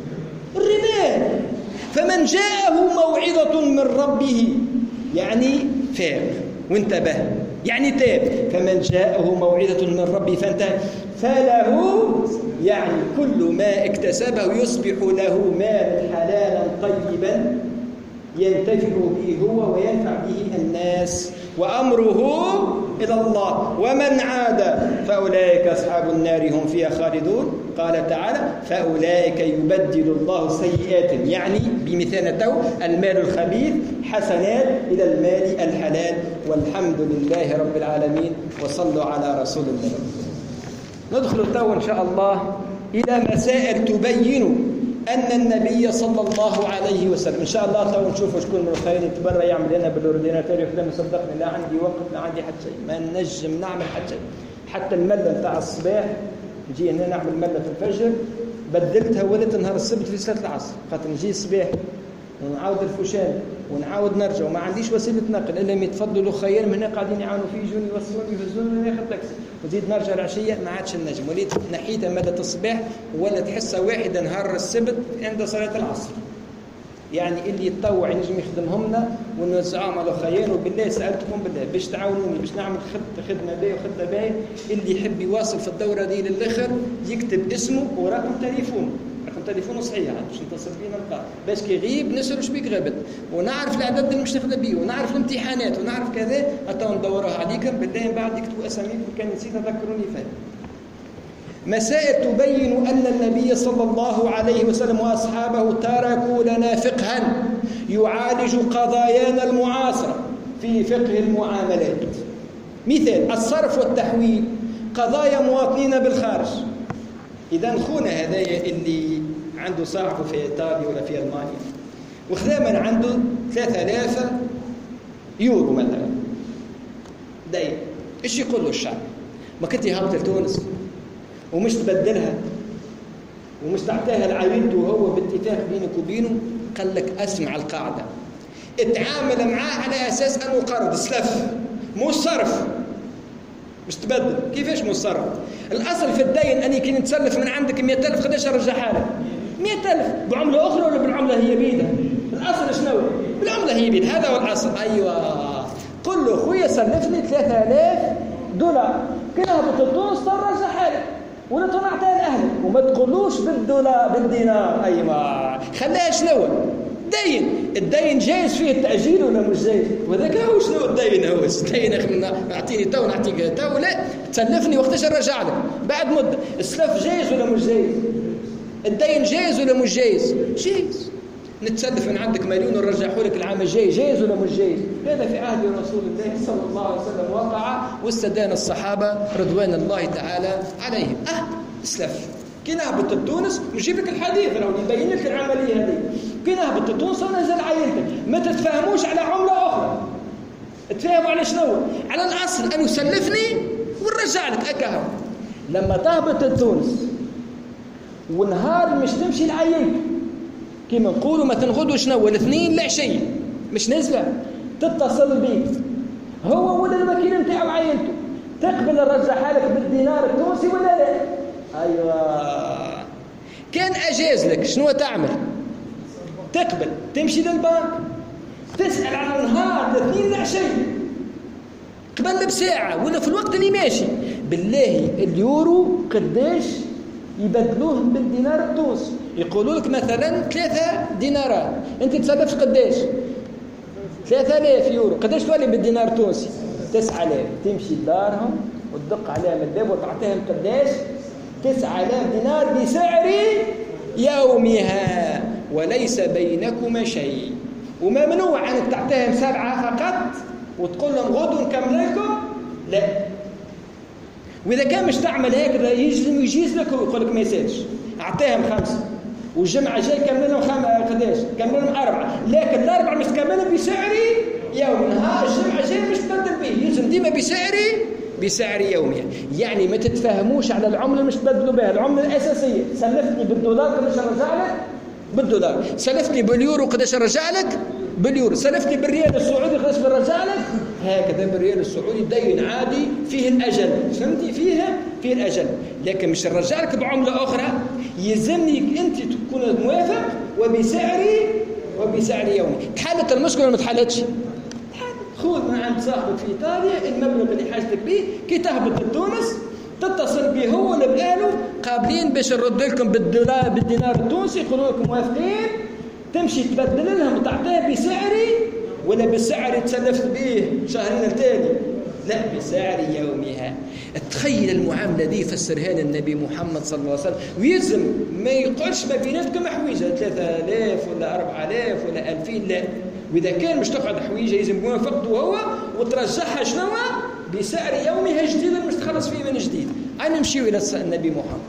الربا. فمن جاءه موعظة من ربه يعني فاق وانتبه، يعني تاب. فمن جاءه موعظة من ربه فانتهى فله يعني كل ما اكتسبه يصبح له مالا حلالا طيبا ينتفع به هو وينفع به الناس، وأمره إلى الله. ومن عاد فأولئك أصحاب النار هم فيها خالدون. قال تعالى: فأولئك يبدل الله سيئاتهم، يعني بمثانته المال الخبيث حسنات إلى المال الحلال. والحمد لله رب العالمين، وصلوا على رسول الله. ندخل تو إن شاء الله إلى مسائل تبين أن النبي صلى الله عليه وسلم، إن شاء الله تو نشوفوا شكون من الخير يتبرى يعمل لنا بالأورديناتور يخدم. صدقني لا عندي وقت لا عندي حتى شيء، ما نجم نعمل حتى شيء. حتى الملة نتاع الصباح نجي هنا نعمل ملة في الفجر بدلتها ولت نهار السبت في صلاة العصر، خاطر نجي الصباح ونعاود الفوشان ونعاود نرجع وما عنديش وسيله نقل الا ما يتفضلوا خير من هنا قاعدين يعاونوا فيه يجوني يوصلوني يهزوني ناخذ تاكسي ونزيد نرجع العشيه ما عادش النجم. وليت نحيتها مدى الصباح ولا تحسها واحده نهار السبت عند صلاه العصر. يعني اللي يتطوع ينجم يخدمهم لنا ونوزعهم على خير. وبالله سالتكم بالله باش تعاونوني باش نعمل خدمه باهيه وخدمه باهيه. اللي يحب يواصل في الدوره دي للاخر يكتب اسمه ورقم تليفونه. رقم تليفونه صحيح باش نتصل بينا نلقاه باش كي يغيب نسأل واش بيك غابت ونعرف العدد اللي مش نخدم بيه ونعرف الامتحانات ونعرف كذا حتى ندورها عليكم. بالله من بعد يكتبوا اساميكم كان نسيت تذكروني فيها. مسائل تبين أن النبي صلى الله عليه وسلم وأصحابه تركوا لنا فقها يعالج قضايانا المعاصرة في فقه المعاملات. مثال الصرف والتحويل قضايا مواطنين بالخارج. إذا خونا هذايا اللي عنده صاحبه في إيطاليا ولا في ألمانيا وخذا من عنده ثلاثة آلاف يورو مثلا دايما، إيش يقول له الشعب؟ ما كنت هابط لتونس ومش تبدلها ومش تعطيها لعائلته وهو باتفاق بينك وبينه. قال لك اسمع القاعدة، اتعامل معاه على أساس أنه قرض سلف مو صرف مش تبدل. كيفاش مو صرف؟ الأصل في الدين أني كي نتسلف من عندك مئة ألف قداش أرجعها لك؟ مئة ألف بعملة أخرى ولا بالعملة هي بيدها؟ الأصل شنو؟ بالعملة هي بيد. هذا هو الأصل. أيوة قل له خويا سلفني ثلاثة آلاف دولار كنا هبط تونس ترجعها لك ولا طلعتها لأهلك وما تقولوش بالدولار بالدينار. أيوة خلاها شنو؟ دين. الدين جايز فيه التأجيل ولا مش جايز؟ وذاك هو شنو الدين؟ هو الدين أخي أعطيني تو نعطيك تو لا تسلفني وقتاش نرجع لك بعد مدة. السلف جايز ولا مش جايز؟ الدين جايز ولا مش جايز؟ جايز. نتسلف من عندك مليون ونرجعه لك العام الجاي جايز ولا مش جايز؟ هذا في عهد رسول الله صلى الله عليه وسلم وقع واستدان الصحابة رضوان الله تعالى عليهم. أه اسلف كي نهبط تونس نجيب لك الحديث لو يبين لك العملية هذه. كي نهبط تونس نزل عائلتك ما تتفاهموش على عملة أخرى. تفاهموا على شنو؟ على الأصل أنه سلفني ونرجع لك أكاها. لما تهبط تونس ونهار مش تمشي لعائلتك كما نقولوا ما تنغدوا شنو الاثنين العشية مش نزلة تتصل بيك هو ولا الوكيل نتاعو عينته تقبل نرجعها لك بالدينار التونسي ولا لا؟ ايوه كان اجاز لك شنو تعمل؟ تقبل تمشي للبنك تسأل على نهار الاثنين العشية قبل بساعة ولا في الوقت اللي ماشي بالله اليورو قداش يبدلوه بالدينار التونسي. يقولوا لك مثلا ثلاثة دينارات انت تسلفت قداش؟ ثلاثة آلاف يورو قداش تولي بالدينار التونسي؟ تسعة آلاف. تمشي لدارهم وتدق عليهم الباب وتعطيهم قداش؟ تسعة آلاف دينار بسعر يومها وليس بينكما شيء. وممنوع انك تعطيهم سبعة فقط وتقول لهم غدوا نكمل لكم لا. وإذا كان مش تعمل هكذا يجزم يجيز لك ويقول لك ما يسالش أعطيهم خمسة والجمعة جاي كمل لهم خم... قداش كمل لهم أربعة لكن الأربعة مش تكملهم بسعري يومي. ها الجمعة جاي مش تبدل به يلزم ديما بسعري بسعر يومي. يعني ما تتفاهموش على العملة مش تبدلوا بها. العملة الأساسية سلفتني بالدولار قداش أرجع لك بالدولار. سلفتني باليورو قداش أرجع لك باليورو. سلفتني بالريال السعودي قداش برجع لك هكذا. بالريال السعودي دين عادي فيه الأجل فهمتي فيها فيه الأجل لكن مش نرجع لك بعملة أخرى. يلزمني أنت تكون موافق وبسعر وبسعر يومي. تحلت المشكلة ولا ما تحلتش؟ خذ من عند صاحبك في إيطاليا المبلغ اللي حاجتك به كي تهبط لتونس تتصل به هو ولا بأهله قابلين باش نرد لكم بالدولار بالدينار التونسي يقولوا لكم موافقين. تمشي تبدل لهم وتعطيه بسعري ولا بالسعر تسلفت به شهرين التالي لا بسعر يومها. تخيل المعاملة دي فسرها النبي محمد صلى الله عليه وسلم. ويلزم ما يقولش ما بيناتكم حويجة ثلاثة آلاف ولا أربعة آلاف ولا ألفين لا. وإذا كان مش تقعد حويجة يلزم موافقته هو وترجعها شنو بسعر يومها جديد مش تخلص فيه من جديد. أنا نمشيو إلى النبي محمد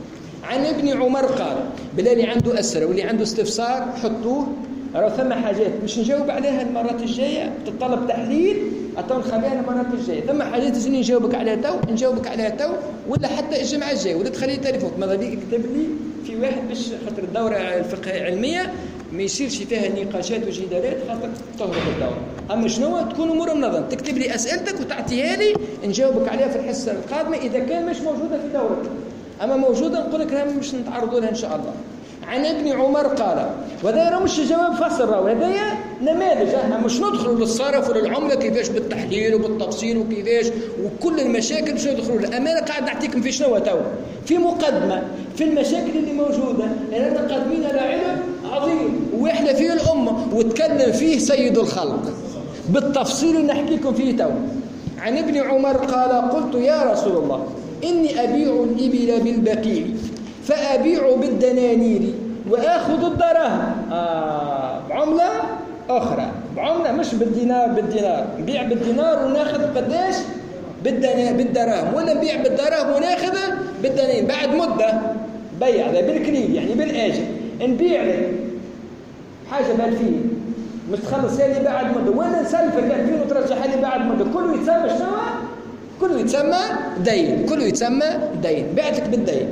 عن ابن عمر قال بلا اللي عنده أسرة واللي عنده استفسار حطوه، راه ثم حاجات مش نجاوب عليها المرات الجاية، تطلب تحليل أتو نخليها المرات الجاية، ثم حاجات تجيني نجاوبك عليها تو نجاوبك عليها تو، ولا حتى الجمعة الجاية، ولا تخلي تليفون ماذا بيك اكتب لي في واحد باش خاطر الدورة الفقهية علمية ما يصيرش فيها نقاشات وجدالات خاطر تهرب الدورة. أما شنو تكون أمور منظمة، تكتب لي أسئلتك وتعطيها لي نجاوبك عليها في الحصة القادمة إذا كان مش موجودة في دورتك، أما موجودة نقول لك راهم مش نتعرضوا لها إن شاء الله. عن ابن عمر قال، وهذا مش جواب فصل، راهو هذايا نماذج، احنا مش ندخلوا للصرف وللعمله كيفاش بالتحليل وبالتفصيل وكيفاش وكل المشاكل مش ندخلوا لها. اما انا قاعد نعطيكم في شنو تو في مقدمه في المشاكل اللي موجوده، لاننا قادمين على علم عظيم واحنا فيه الامه وتكلم فيه سيد الخلق بالتفصيل نحكي لكم فيه تو. عن ابن عمر قال قلت يا رسول الله اني ابيع الابل بالبقيع فأبيع بالدنانير وآخذ الدراهم. آه بعملة أخرى، بعملة مش بالدينار بالدينار، نبيع بالدينار وناخذ قداش بالدراهم، ولا نبيع بالدراهم وناخذ بالدنانير بعد مدة بيع هذا بالكليل يعني بالآجل، نبيع لك حاجة بألفين مش تخلصها لي بعد مدة، ولا نسلفك ألفين وترجعها لي بعد مدة، كله يتسمى شنو؟ كله يتسمى دين، كله يتسمى دين، بعتك بالدين.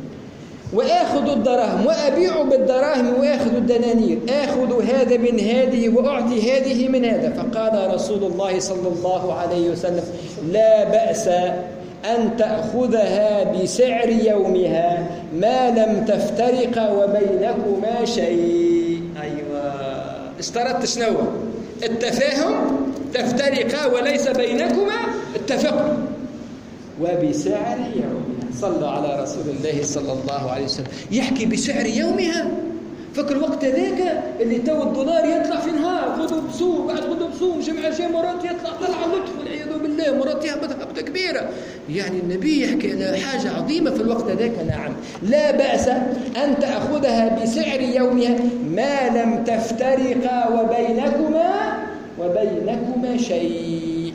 وآخذ الدراهم وأبيع بالدراهم وآخذ الدنانير، آخذ هذا من هذه وأعطي هذه من هذا. فقال رسول الله صلى الله عليه وسلم لا بأس أن تأخذها بسعر يومها ما لم تفترق وبينكما شيء. أيوة اشترطت شنو؟ التفاهم، تفترقا وليس بينكما اتفق، وبسعر يومها. صلوا على رسول الله صلى الله عليه وسلم. يحكي بسعر يومها، فكر الوقت هذاك اللي تو الدولار يطلع في نهار غدو بسوم بعد غدو بسوم جمعة جاي مرات يطلع طلعة لطف والعياذ بالله، مرات يهبط هبطة كبيرة. يعني النبي يحكي على حاجة عظيمة في الوقت هذاك. نعم لا بأس أن تأخذها بسعر يومها ما لم تفترقا وبينكما وبينكما شيء.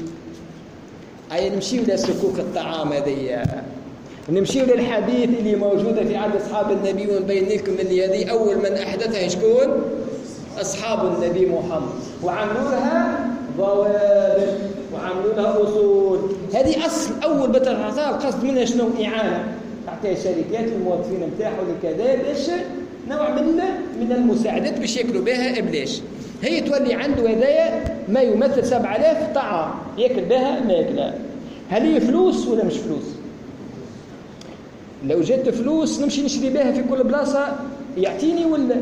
أي نمشيو لسكوك الطعام هذه، نمشيو للحديث اللي موجودة في عهد أصحاب النبي ونبين لكم اللي هذه أول من أحدثها شكون؟ أصحاب النبي محمد، وعملوا لها ضوابط وعملوا لها أصول. هذه أصل أول بتعطيها القصد منها شنو؟ إعانة، تعطيها الشركات الموظفين نتاعها لكذا باش نوع من من المساعدات باش ياكلوا بها إبلاش. هي تولي عنده هدايا ما يمثل سبعة آلاف طعام ياكل بها ما ياكلها. هل هي فلوس ولا مش فلوس؟ لو جات فلوس نمشي نشري بها في كل بلاصة يعطيني ولا؟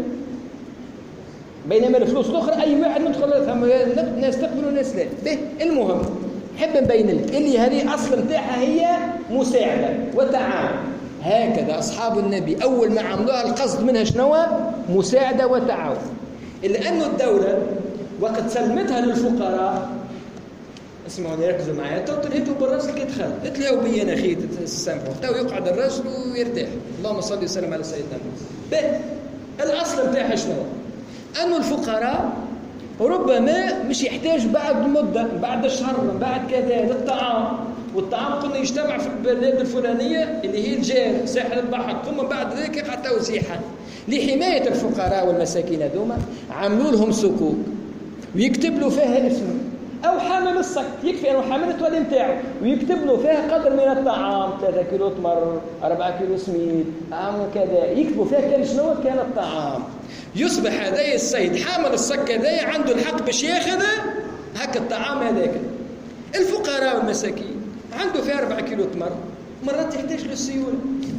بينما الفلوس الأخرى أي واحد ندخل ناس تقبل وناس لا. به المهم نحب نبين لك اللي هذه أصل نتاعها هي مساعدة وتعاون. هكذا أصحاب النبي أول ما عملوها القصد منها شنو؟ مساعدة وتعاون. إلا أن الدولة وقد سلمتها للفقراء، اسمعوني ركزوا معايا، تو تنهتوا بالرجل كي دخل تلاقوا بي انا اخي تسامحوا، تو يقعد الرجل ويرتاح. اللهم صل وسلم على سيدنا محمد. الاصل نتاعها شنو؟ انه الفقراء ربما مش يحتاج بعد مده بعد شهر من بعد كذا للطعام، والطعام قلنا يجتمع في البلاد الفلانيه اللي هي الجار ساحل البحر، ثم بعد ذلك يقع توزيعها. لحمايه الفقراء والمساكين هذوما عملوا لهم صكوك ويكتب له فيها اسمه أو حامل الصك، يكفي أنه حامل التولي نتاعو ويكتب له فيها قدر من الطعام، ثلاثة كيلو تمر، أربعة كيلو سميد، عام كذا، يكتبوا فيها كان شنو كان الطعام. يصبح هذايا السيد حامل الصك هذايا عنده الحق باش ياخذ هكا الطعام هذاك. الفقراء والمساكين عنده فيها أربعة كيلو تمر، مرات يحتاج للسيولة.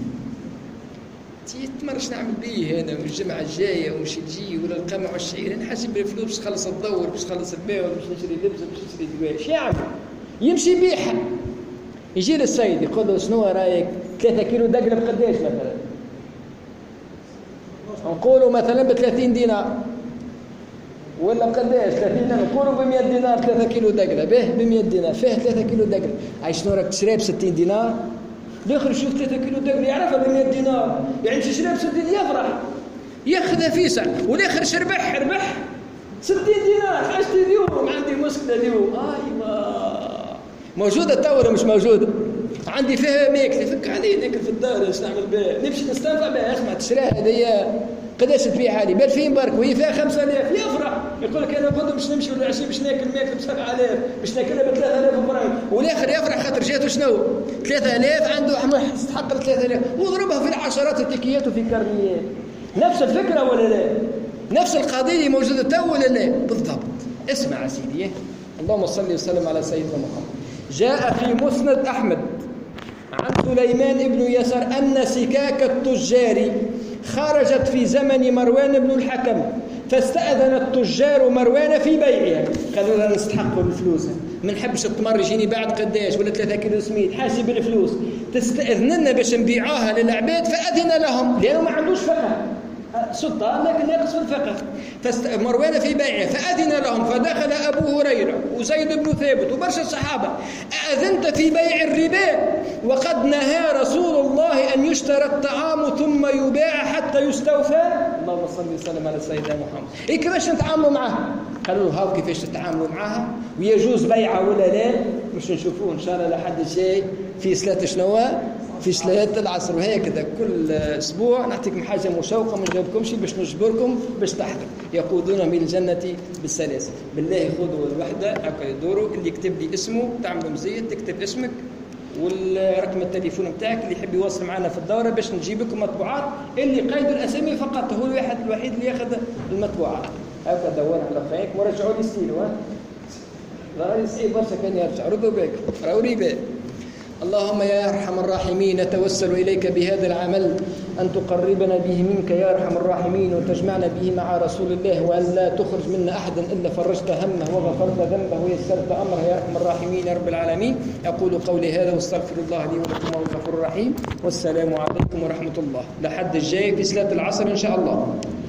تمرش نعمل بيه هنا والجمعة الجاية ومش تجي ولا القمع والشعير، نحسب بالفلوس باش تخلص الدور باش تخلص البيع باش نشري لبس باش نشري دواء. شو يعمل؟ يمشي بيحها. يجي للسيد يقول له شنو رايك؟ ثلاثة كيلو دقلة بقداش مثلا؟ نقولوا مثلا ب ثلاثين دينار ولا بقداش؟ ثلاثين دينار، نقولوا ب مئة دينار ثلاثة كيلو دقلة، به ب مئة دينار فيه ثلاثة كيلو دقلة. عاي شنو راك تشري ب ستين دينار؟ الاخر يشوف ثلاثة كيلو دقل يعرفها ب مئة دينار، يعني تشرب ستين يفرح ياخذها فيسع، والاخر شربح ربح ستين دينار. حاجتي اليوم عندي مشكله اليوم. ايوه موجوده تو ولا مش موجوده؟ عندي فيها ماكله، فك علي ناكل في الدار ايش نعمل بها؟ نمشي نستنفع بها، اسمع تشراها هذيا قداش تبيعها لي؟ ب ألفين برك وهي فيها خمسة آلاف، يفرح يقول لك انا غدوه باش نمشي ولا عشيه باش ناكل ماكله ب سبعة آلاف، باش ناكلها ب ثلاثة آلاف فرنك، والاخر يفرح خاطر جاته شنو؟ ثلاثة آلاف عنده يستحق ثلاثة آلاف وضربها في العشرات التكيات وفي كرنيات. نفس الفكره ولا لا؟ نفس القضيه اللي موجوده تو ولا لا؟ بالضبط. اسمع يا سيدي، اللهم صل وسلم على سيدنا محمد. جاء في مسند أحمد عن سليمان بن يسار أن سكاك التجار خرجت في زمن مروان بن الحكم، فاستأذن التجار مروان في بيعها. قالوا لا نستحقوا الفلوس، ما نحبش التمر يجيني بعد قداش ولا ثلاثة كيلو سميد، حاسب الفلوس، تستأذننا باش نبيعوها للعباد، فأذن لهم لأنه ما عندوش فقه سلطان لكن يقص في الفقه. فمروان في بيعه فأذن لهم، فدخل أبو هريرة وزيد بن ثابت وبرشا الصحابة: أذنت في بيع الربا وقد نهى رسول الله أن يشترى الطعام ثم يباع حتى يستوفى؟ اللهم صل وسلم على سيدنا محمد. إيه كيفاش نتعاملوا معها؟ قالوا له هاو كيفاش تتعاملوا معها ويجوز بيعها ولا لا؟ مش نشوفوه إن شاء الله لحد الجاي في صلاة شنو؟ في صلاة العصر. وهكذا كل أسبوع نعطيكم حاجة مشوقة ما نجاوبكمش باش نجبركم باش تحضر. يقودون من الجنة بالسلاسل. بالله خذوا الوحدة هكا يدوروا، اللي يكتب لي اسمه تعملوا مزيد، تكتب اسمك والرقم التليفون نتاعك اللي يحب يواصل معنا في الدورة باش نجيب لكم مطبوعات. اللي قيدوا الأسامي فقط هو الواحد الوحيد اللي ياخذ المطبوعات. هكا دور على خيك ورجعوا لي السيلو. ها لا يسعي برشا كان يرجع ردوا بك راهو ريبه. اللهم يا أرحم الراحمين نتوسل إليك بهذا العمل أن تقربنا به منك يا أرحم الراحمين، وتجمعنا به مع رسول الله، وأن لا تخرج منا أحدا إلا فرجت همه وغفرت ذنبه ويسرت أمره يا أرحم الراحمين يا رب العالمين. أقول قولي هذا واستغفر الله لي ولكم وهو الغفور الرحيم، والسلام عليكم ورحمة الله. لحد الجاي في صلاة العصر إن شاء الله.